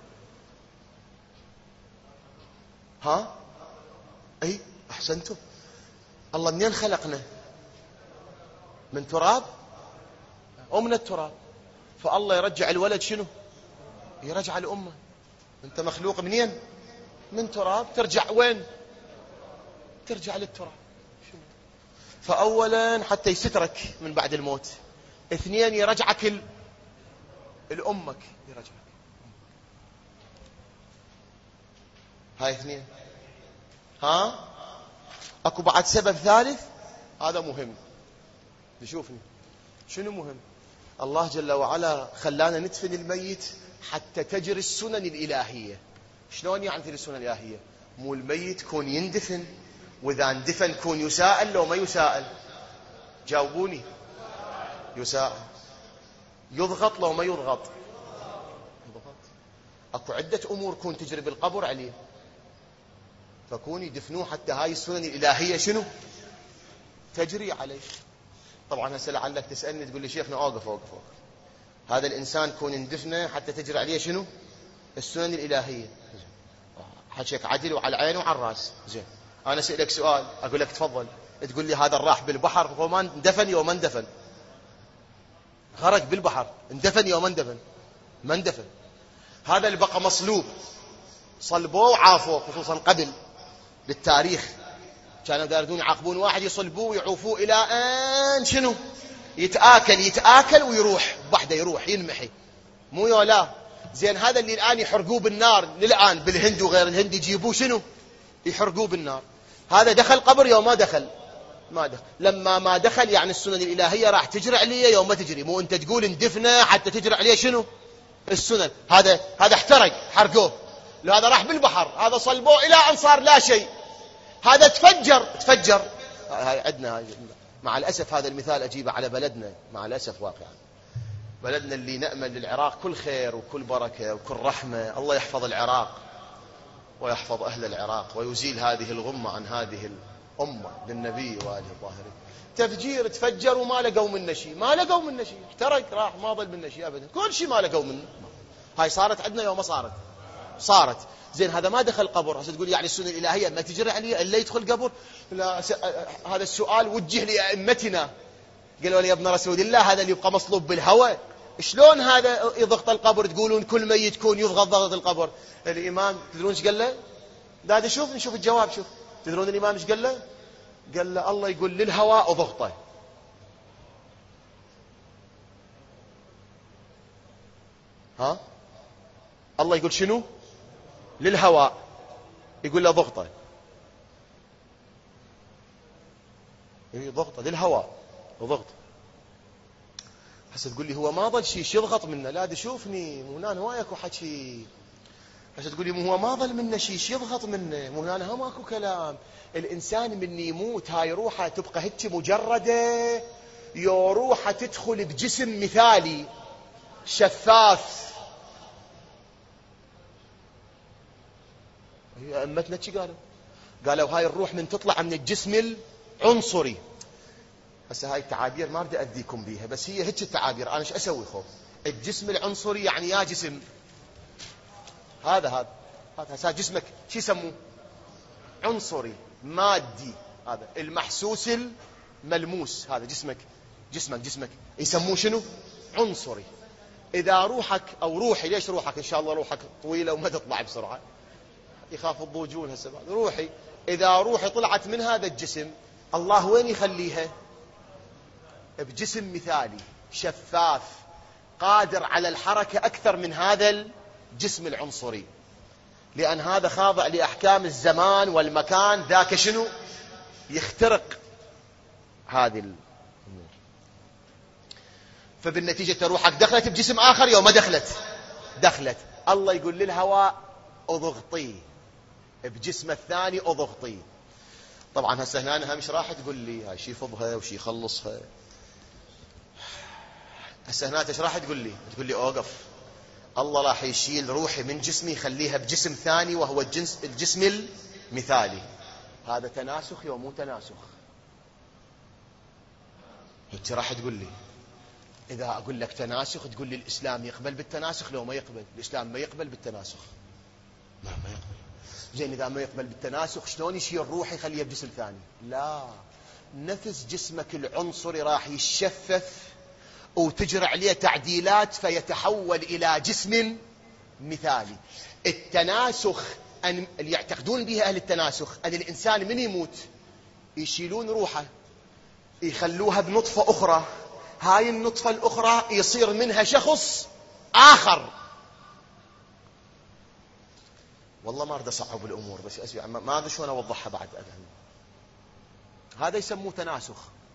أي أحسنتم. الله منين خلقنا؟ من تراب أو من التراب؟ فالله يرجع الولد شنو؟ يرجع الأمة. أنت مخلوق منين؟ من تراب، ترجع وين؟ ترجع للتراب. فأولا حتى يسترك من بعد الموت. اثنين، يرجعك الأمك، يرجعك. هاي اثنين. اكو بعد سبب ثالث، هذا مهم. نشوفني شنو مهم. الله جل وعلا خلانا ندفن الميت حتى تجري السنن الإلهية. شلون يعني تجري السنن الإلهية؟ مو الميت كون يندفن، واذا اندفن كون يسائل لو ما يسائل؟ جاوبوني. يسائل. يضغط لو ما يضغط؟ يضغط. اكو عدة امور كون تجري بالقبر عليه، فكون يدفنوه حتى هاي السنن الإلهية شنو؟ تجري عليه. طبعا هسه لعلك تسألني تقول لي شيخنا اوقف. هذا الإنسان كون يندفنه حتى تجري عليه شنو؟ السنن الإلهية. حكيك عدل وعلى العين وعلى الراس. زين، أنا أسألك سؤال أقول لك تفضل، تقول لي هذا الراح بالبحر، هو ما اندفن يوم ما اندفن؟ غرق بالبحر، اندفن يوم ما اندفن؟ ما اندفن. هذا اللي بقى مصلوب، صلبوه وعافوه، خصوصا قبل بالتاريخ كانوا يردون يعاقبون واحد يصلبوه ويعوفوه إلى أن شنو؟ يتآكل ويروح بحده، يروح ينمحي، مو يولا. زين، هذا اللي الآن يحرقوه بالنار للآن بالهند وغير الهند، يجيبوه شنو؟ يحرقوه بالنار. هذا دخل قبر يوم ما دخل؟ ما دخل. لما ما دخل يعني السنن الإلهية راح تجري عليه يوم ما تجري. مو أنت تقول اندفنه حتى تجري عليه شنو؟ السنن. هذا حرقوه، هذا راح بالبحر، هذا صلبوه إلى أن صار لا شيء، هذا تفجر. هاي عندنا مع الأسف، هذا المثال أجيبه على بلدنا مع الأسف واقعا. بلدنا اللي نأمل للعراق كل خير وكل بركة وكل رحمة. الله يحفظ العراق ويحفظ أهل العراق ويزيل هذه الغمة عن هذه الأمة بالنبي وآله الظاهرين. تفجير، تفجر وما لقوا منه شيء، احترق، راح، ما ظل منه شيء أبدا، كل شيء ما لقوا منه. هاي صارت عندنا يوم ما صارت. زين، هذا ما دخل قبر، هسه تقول يعني السنة الإلهية ما تجري عليه إلا يدخل قبر؟ لا، هذا السؤال وجه لأئمتنا، قالوا لي يا ابن رسول الله هذا اللي يبقى مصلوب بالهواء، شلون هذا يضغط القبر؟ تقولون كل ميت يكون يضغط ضغط القبر. الإمام تدرون ايش قال له؟ دا نشوف الجواب. شوف، تدرون الإمام ايش قال له؟ قال له الله يقول للهواء ضغطه. الله يقول شنو؟ للهواء، يقول له ضغطه. ضغطه للهواء وضغطه. هسه تقول لي هو ما ظل شيء يضغط منه. لا، شوفني مو هنا هواي اكو حكي. هسه تقول لي هو ما ظل منه شيء يضغط منه، مو هنا هم اكو كلام. الانسان من يموت هاي روحه تبقى هيك مجرده، يو روحه تدخل بجسم مثالي شفاف. أمتنا شي قالوا هاي الروح من تطلع من الجسم العنصري. هسه هاي التعابير ما بدي أذيكم بيها، بس هي هيك التعابير. أنا ايش أسوي خوف؟ الجسم العنصري يعني يا جسم هذا هسه جسمك شو يسموه؟ عنصري مادي. هذا المحسوس الملموس، هذا جسمك يسموه شنو؟ عنصري. إذا روحك أو روحي، ليش روحك؟ إن شاء الله روحك طويلة وما تطلع بسرعة، يخاف الضوجون هسه بعد. روحي، إذا روحي طلعت من هذا الجسم، الله وين يخليها؟ بجسم مثالي شفاف قادر على الحركة أكثر من هذا الجسم العنصري، لأن هذا خاضع لأحكام الزمان والمكان، ذاك شنو يخترق هذه الأمور. فبالنتيجة روحك دخلت بجسم آخر يوم ما دخلت الله يقول للهواء اضغطيه بجسم الثاني اضغطيه. طبعا هسه هنا أنا مش راح تقول لي هاي شي يفضها وشي يخلصها. هسه هنا ايش راح تقول لي؟ تقول لي اوقف، الله راح يشيل روحي من جسمي يخليها بجسم ثاني وهو الجسم المثالي. هذا تناسخ يوم مو تناسخ؟ انت راح تقول لي اذا اقول لك تناسخ تقول لي الاسلام يقبل بالتناسخ لو ما يقبل؟ الاسلام ما يقبل بالتناسخ، ما يقبل. زين اذا ما يقبل بالتناسخ شلون يشيل روحي يخليها بجسم ثاني؟ لا، نفس جسمك العنصري راح يشفف وتجرى عليه تعديلات فيتحول إلى جسم مثالي. التناسخ اللي يعتقدون به أهل التناسخ أن الإنسان من يموت يشيلون روحه يخلوها بنطفة أخرى، هاي النطفة الأخرى يصير منها شخص آخر. والله ما أريد أصعب الأمور بس أسمع ما أدري شلون أوضحها بعد أفهم. هذا يسموه تناسخ.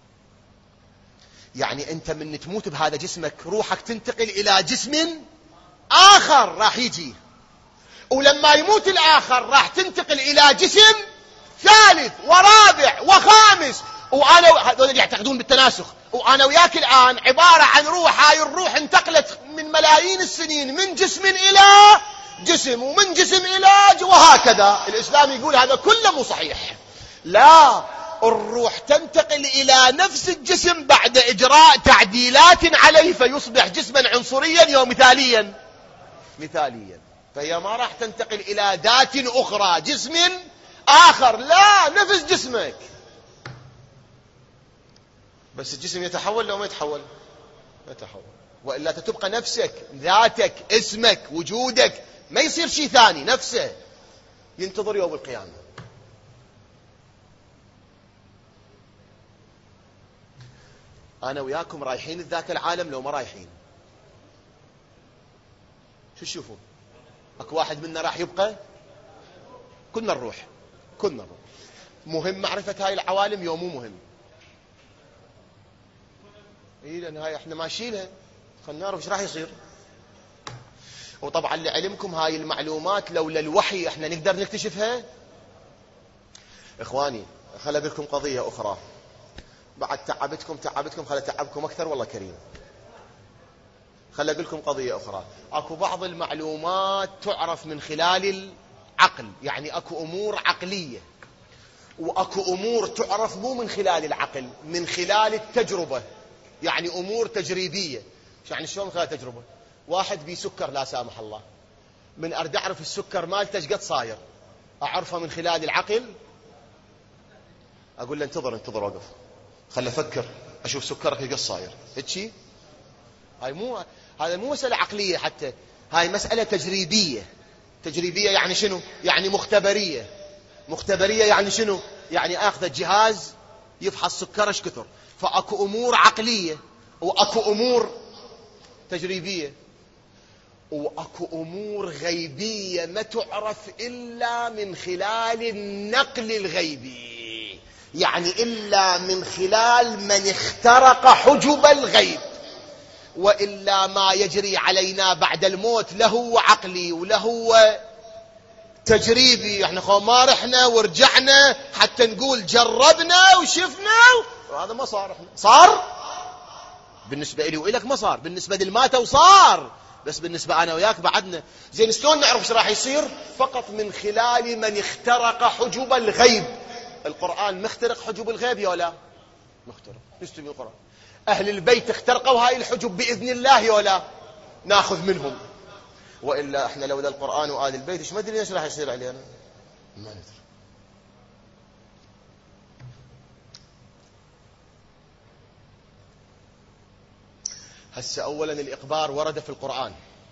يعني أنت من تموت بهذا جسمك روحك تنتقل إلى جسم آخر راح يجي، ولما يموت الآخر راح تنتقل إلى جسم ثالث ورابع وخامس. وأنا هذول اللي يعتقدون بالتناسخ، وأنا وياك الآن عبارة عن روح. هاي الروح انتقلت من ملايين السنين من جسم إلى جسم ومن جسم إلى وهكذا. الإسلام يقول هذا كله مو صحيح. لا، الروح تنتقل إلى نفس الجسم بعد إجراء تعديلات عليه فيصبح جسما عنصريا ومثاليا. فهي ما راح تنتقل إلى ذات أخرى جسم آخر، لا، نفس جسمك بس الجسم يتحول لو ما يتحول؟ يتحول، وإلا تبقى نفسك، ذاتك، اسمك، وجودك، ما يصير شيء ثاني، نفسه ينتظر يوم القيامة. أنا وياكم رايحين ذاك العالم لو ما رايحين؟ شو تشوفون؟ أكو واحد منا راح يبقى؟ كلنا نروح. مهم معرفة هاي العوالم يوم مو مهم؟ إيه، لأن هاي إحنا ماشيينها، خلنا نعرف إيش راح يصير. وطبعا لعلمكم هاي المعلومات لولا الوحي إحنا نقدر نكتشفها. إخواني خل أقول لكم قضية أخرى، بعد تعبتكم خل أتعبكم أكثر والله كريم. خل أقول لكم قضية أخرى. أكو بعض المعلومات تعرف من خلال العقل، يعني أكو أمور عقلية، وأكو أمور تعرف مو من خلال العقل، من خلال التجربة، يعني أمور تجريبية. يعني شلون من خلال التجربة؟ واحد بي سكر لا سامح الله، من أرد أعرف السكر مالته ايش قد صاير؟ أعرفه من خلال العقل؟ أقول له انتظر وقف، خل أفكر أشوف سكرك ايش قد صاير. هيك هذا مو مسألة عقلية حتى، هاي مسألة تجريبية. يعني شنو؟ يعني مختبرية يعني شنو؟ يعني أخذ الجهاز يفحص سكر ايش كثر. فأكو أمور عقلية وأكو أمور تجريبية وأكو أمور غيبية ما تعرف إلا من خلال النقل الغيبي، يعني إلا من خلال من اخترق حجب الغيب. وإلا ما يجري علينا بعد الموت له عقلي وله تجريبي. احنا ما رحنا ورجعنا حتى نقول جربنا وشفنا، وهذا ما صار. احنا صار بالنسبة إلي وإلك ما صار، بالنسبة للماتة وصار، بس بالنسبة أنا وياك بعدنا. زين شلون نعرف ايش راح يصير؟ فقط من خلال من اخترق حجب الغيب. القرآن مخترق حجب الغيب يا لا؟ مخترق. نستمع القرآن. أهل البيت اخترقوا هاي الحجب بإذن الله يا لا؟ ناخذ منهم. وإلا احنا لولا القرآن وآل البيت ايش ما ادري ايش راح يصير علينا، ما ندري. هسه أولا الإقبار ورد في القرآن.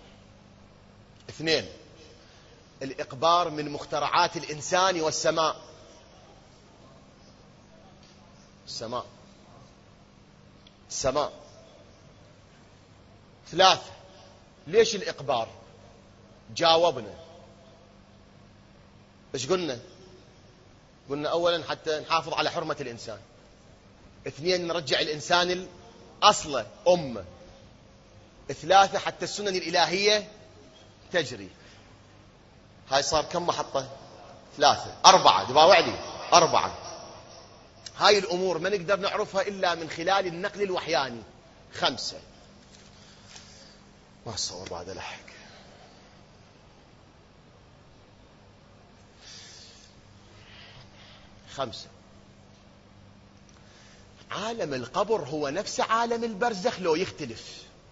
2 الإقبار من مخترعات الإنسان والسماء. السماء 3. ليش الإقبار؟ جاوبنا. إيش قلنا؟ قلنا أولا حتى نحافظ على حرمة الإنسان. 2 نرجع الإنسان الأصل أمه. 3 حتى السنن الإلهية تجري. هاي صار كم محطة؟ 3. 4 دباوع لي 4. هاي الأمور ما نقدر نعرفها إلا من خلال النقل الوحياني. 5. ما أتصور بعد لحق. 5. عالم القبر هو نفس عالم البرزخ لو يختلف.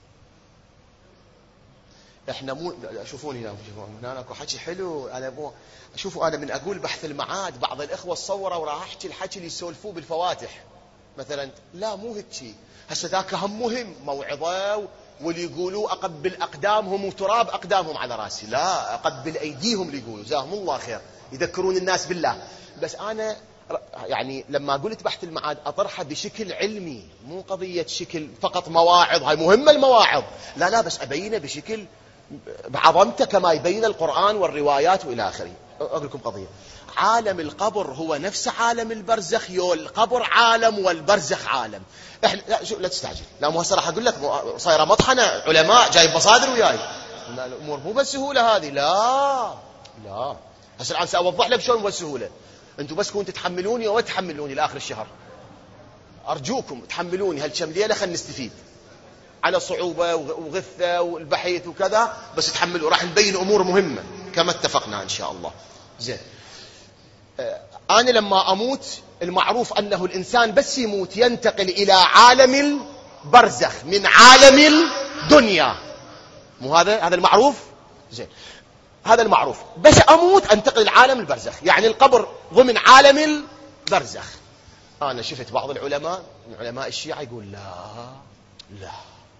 احنا مو شوفوني هنا اكو حكي حلو. انا مو شوفوا، انا من اقول بحث المعاد بعض الاخوه صوروا وراح احكي الحكي اللي يسولفوه بالفواتح مثلا. لا مو هيك شيء. هسه ذاك هم مهم موعظه، واللي يقولوا اقبل اقدامهم وتراب اقدامهم على راسي. لا، اقبل ايديهم اللي يقولوا جزاهم الله خير، يذكرون الناس بالله. بس انا يعني لما قلت بحث المعاد اطرحها بشكل علمي، مو قضيه شكل فقط مواعظ. هاي مهمه المواعظ، لا بس ابينه بشكل بعظمته كما يبين القرآن والروايات وإلى آخره. أقول لكم قضية. عالم القبر هو نفس عالم البرزخ. القبر عالم والبرزخ عالم. احنا لا تستعجل. لا مو هسه راح اقول لك صايره مطحنه علماء جايب مصادر وياي. الامور مو بالسهوله هذه. لا هسه الان ساوضح لك شلون بالسهوله. انتم بس كنتوا تحملوني وما تحملوني لاخر الشهر. ارجوكم تحملوني هالكم ليله خلينا نستفيد. على صعوبة وغثة والبحث وكذا، بس تحملوا. راح نبين أمور مهمة كما اتفقنا إن شاء الله. زين. أنا لما أموت المعروف أنه الإنسان بس يموت ينتقل إلى عالم البرزخ من عالم الدنيا. مو هذا المعروف؟ زين، هذا المعروف. بس أموت أنتقل إلى عالم البرزخ، يعني القبر ضمن عالم البرزخ. أنا شفت بعض العلماء من علماء الشيعة يقول لا،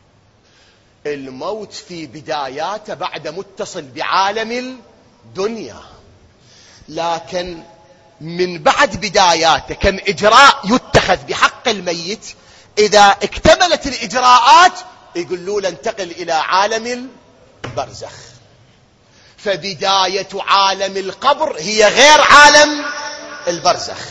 الموت في بداياته بعد متصل بعالم الدنيا، لكن من بعد بداياته كم إجراء يتخذ بحق الميت. إذا اكتملت الإجراءات يقولوا له انتقل إلى عالم البرزخ. فبداية عالم القبر هي غير عالم البرزخ.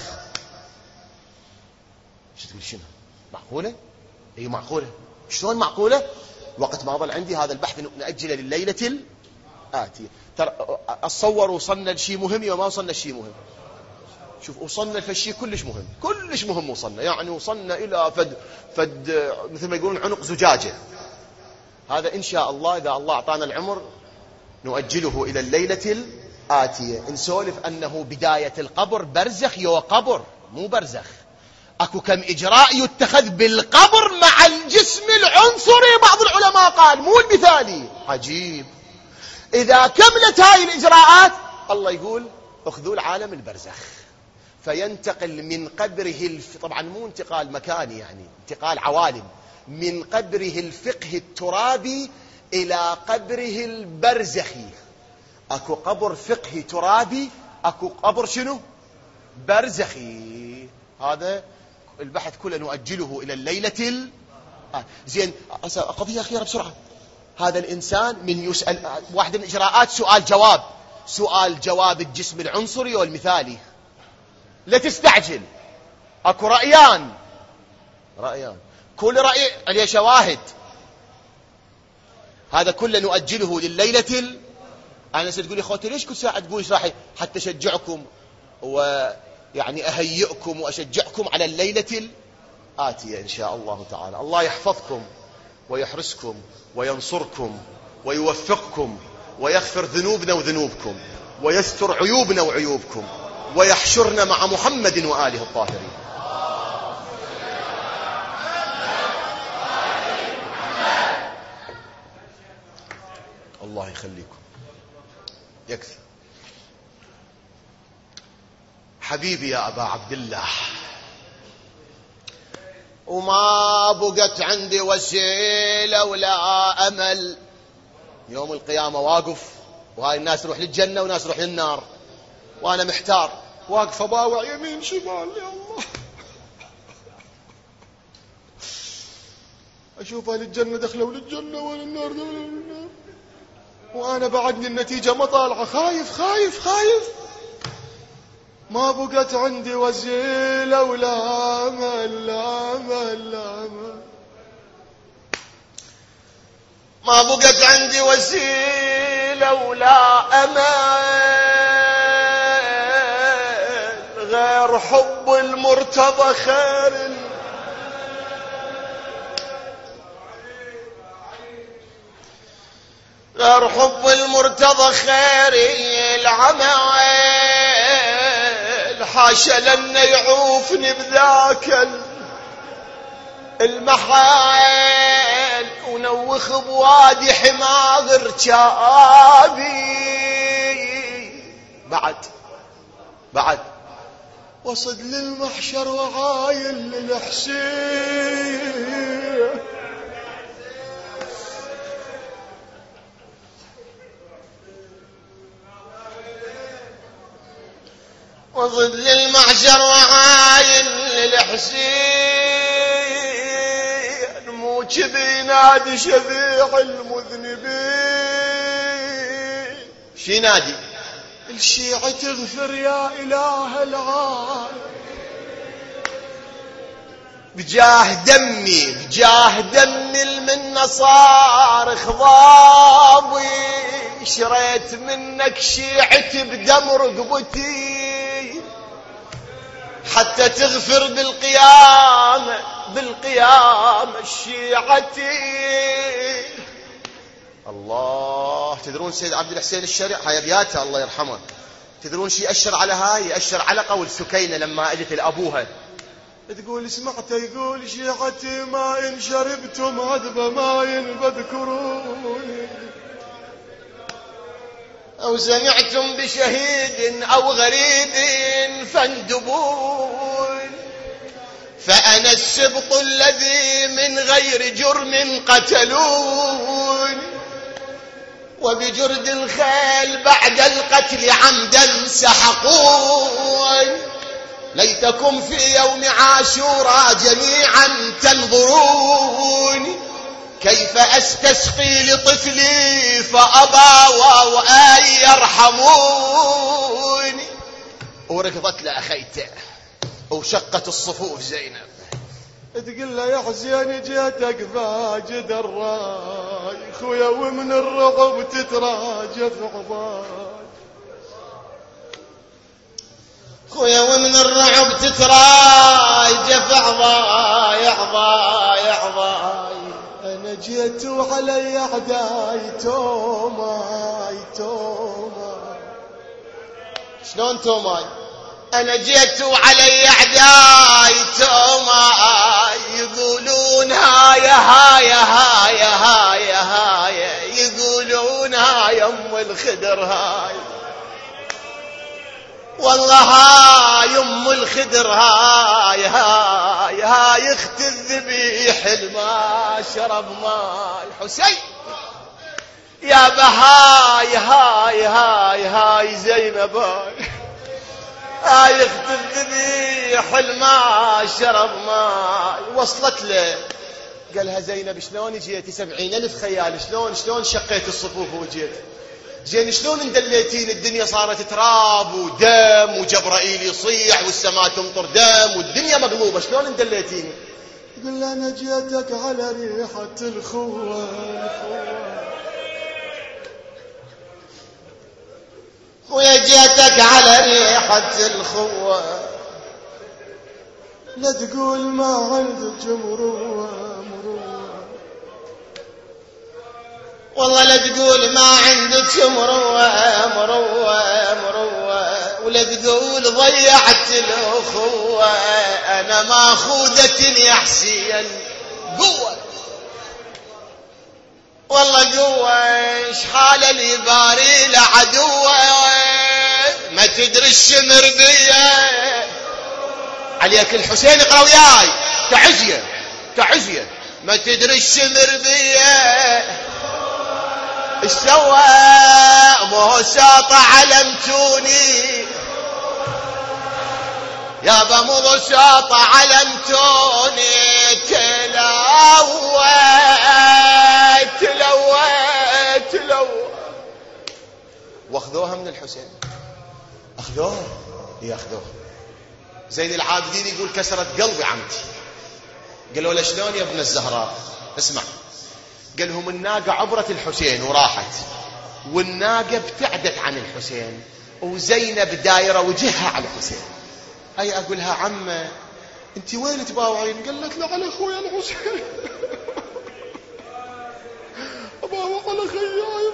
شو تقول؟ شنو معقولة؟ هي معقولة. شلون معقولة؟ وقت ما ظل عندي هذا البحث نأجله لليلة الآتية. ترى أتصور وصلنا لشيء مهم وما وصلنا لشيء مهم. شوف، وصلنا لشيء كلش مهم وصلنا. يعني وصلنا إلى فد مثل ما يقولون عنق زجاجة. هذا إن شاء الله إذا الله أعطانا العمر نؤجله إلى الليلة الآتية. نسولف أنه بداية القبر برزخ. قبر مو برزخ. أكو كم إجراء يتخذ بالقبر مع الجسم العنصري. بعض العلماء قال مو المثالي. عجيب. إذا كملت هاي الإجراءات الله يقول اخذوا العالم البرزخ، فينتقل من قبره طبعا مو انتقال مكاني، يعني انتقال عوالم. من قبره الفقهي الترابي إلى قبره البرزخي. أكو قبر فقهي ترابي، أكو قبر شنو؟ برزخي. هذا البحث كله نؤجله إلى الليلة زين. قضية أخيرة بسرعة. هذا الإنسان من يسأل واحدة من إجراءات سؤال جواب الجسم العنصري والمثالي. لا تستعجل. أكو رأيان. كل رأي عليه شواهد. هذا كله نؤجله لليلة أنا ستقول لي خوتي ليش كل ساعة تقول إيش حتى أشجعكم ويعني أهيئكم وأشجعكم على الليلة الآتية إن شاء الله تعالى. الله يحفظكم ويحرسكم وينصركم ويوفقكم ويغفر ذنوبنا وذنوبكم ويستر عيوبنا وعيوبكم ويحشرنا مع محمد وآله الطاهرين. الله يخليكم. يكفي. حبيبي يا أبا عبد الله، وما بقت عندي وسيلة ولا أمل. يوم القيامة واقف، وهاي الناس تروح للجنة وناس تروح للنار، وأنا محتار واقف أباوع يمين شمال. يا الله أشوف أهل الجنة دخلوا للجنة وأهل النار دخلوا للنار، وأنا بعدني النتيجة ما طالعة، خايف خايف خايف. ما بقت عندي وسيلة ولا أمل، لا أمل لا أمل. ما بقت عندي وسيلة ولا أمل غير حب المرتضى خير غير حب المرتضى خير العمل. حاشا لن يعوفني بذاك المحال، ونوخ بوادي حماغر شابي. بعد وصد للمحشر وعايل للحسين، وصد للمحشر وعايل للحسين، مو جبي نادي شفيع المذنبين. شي نادي؟ الشيعة تغفر يا إله العالم، بجاه دمي المنة صار خضابي، شريت منك شيعتي بدم رقبتي، حتى تغفر بالقيامة شيعتي. الله. تدرون سيد عبد الحسين الشريع هاي ابياته الله يرحمه، تدرون شي يأشر على هاي؟ يأشر على قول سكينة لما اجت لابوها تقول سمعت يقول شيعتي ما إن شربتم عذب ما إن بذكروني، أو سمعتم بشهيد أو غريب فاندبون، فأنا السبط الذي من غير جرم قتلون، وبجرد الخيل بعد القتل عمدا سحقون. ليتكم في يوم عاشوراء جميعا تنظرون، كيف أستسقي لطفلي فأبى أن يرحمون. وركضت له أخيته وشقت الصفوف زينب، تقول له يا حسين جيتك فاجد الراي، خويا ومن الرعب تتراجف عضاي، خويا ومن الرعب تتراجف عضاي عضاي عضاي. أنا جيت وعلي أعداي توماي توماي. شلون توماي؟ أنا جيت وعلي أعداي توماي، يقولون هاي هاي هاي هاي هاي، يقولون هاي أم الخدر هاي، والله هاي أم الخدر هاي هاي هاي اخت الذبيح الما شرب ماي. حسين يا بهاي هاي هاي هاي زينب هاي اخت الذبيح الما شرب ماي. وصلت له قالها زينب شلون جيتي 70,000 خيال، شلون شقيت الصفوف وجيت زين، شلون اندليتين؟ الدنيا صارت تراب ودم وجبرائيل يصيح والسماء تمطر دم والدنيا مقلوبة، شلون اندليتين؟ يقول له أنا جيتك على ريحة الخوة، خويا جيتك على ريحة الخوة، لا تقول ما عندك مروة، والله لا تقول ما عندك مروة، ولا تقول ضيعت الأخوة، أنا ماخوذة يا حسين قوة، والله قوة شحال اللي باري لعدوة، ما تدري الشمر بيا عليك الحسين اقرأ وياي تعزية ما تدري الشمر بيا ايش سوى موسى علمتوني يا بمبساط علمتوني تلوت واخذوها من الحسين. اخذوها ياخذوها. زين العابدين يقول كسرت قلبي عمتي. قالوا له شلون يا ابن الزهراء؟ اسمع، قال لهم الناقة عبرت الحسين وراحت، والناقة ابتعدت عن الحسين، وزينب دايرة وجهها على الحسين. هاي أقولها عمه انت وين تباوعين؟ قالت له على اخويا الحسين. اباوع على خياي.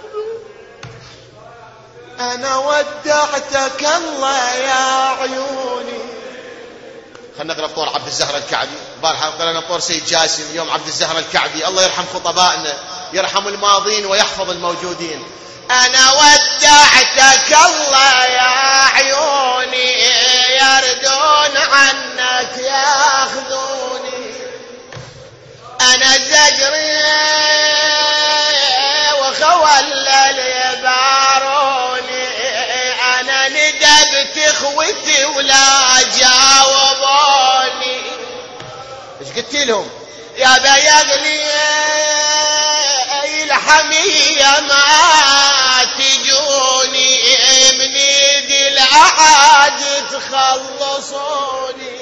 انا ودعتك الله يا عيوني. خلنا نقرا طور عبد الزهر الكعبي. البارحه قرأنا طور سيد جاسم، اليوم عبد الزهر الكعبي. الله يرحم خطبائنا، يرحم الماضين ويحفظ الموجودين. انا ودعتك الله يا عيوني، يردون عنك ياخذوني. انا زجري وخولل يباروني. انا ندبت اخوتي ولا جاوبوني. ايش قلت لهم؟ يا بيغلي الحمية ما تجوني، من ايدي الأحد تخلصوني.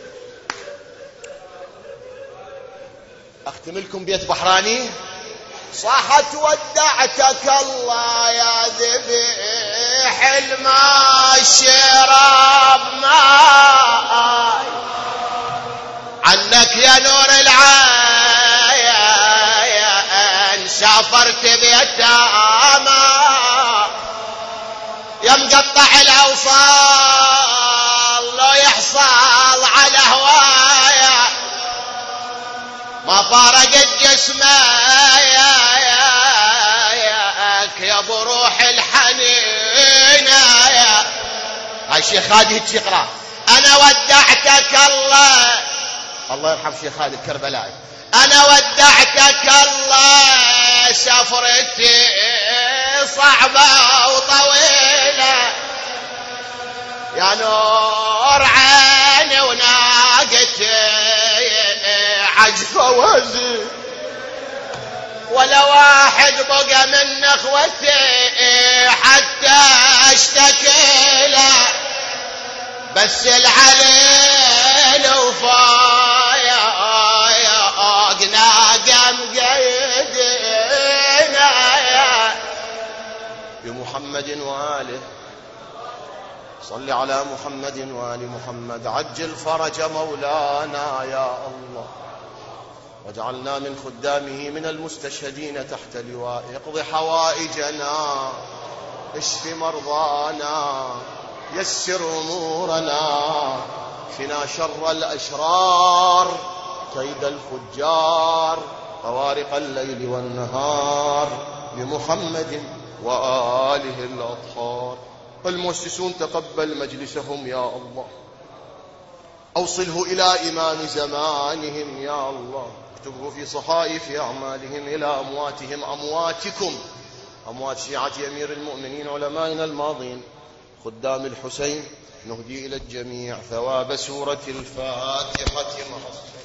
اختم لكم بيت بحراني. صاحت ودعتك الله يا ذبيح الماء شراب ماء، عنك يا نور العين سافرت بيتامى، يا مقطع الاوصال لو يحصل على هوايا، ما فارقت جسمك يا بروح الحنينة. هاي شيخ خالد هيك يقرأ. انا ودعتك الله يرحم شيخ خالد الكربلائي. انا ودعتك الله، سفرتي صعبة وطويلة، يا نور عيني وناقتي عجفة وزي، ولا واحد بقى من اخوتي حتى اشتكي له، بس العليل وفايا ناقم قيدنا بمحمد وآله. صل على محمد وآل محمد. عجل فرج مولانا يا الله، واجعلنا من خدامه من المستشهدين تحت لواء. اقض حوائجنا، اشف مرضانا، يسر أمورنا، فينا شر الأشرار، كيد الفجار، طوارق الليل والنهار، بمحمد وآله الأطهار. المؤسسون تقبل مجلسهم يا الله، أوصله إلى إمام زمانهم يا الله، اكتبه في صحائف أعمالهم إلى أمواتهم، أمواتكم، أموات شيعة أمير المؤمنين علمائنا الماضين خدام الحسين. نهدي إلى الجميع ثواب سورة الفاتحة مع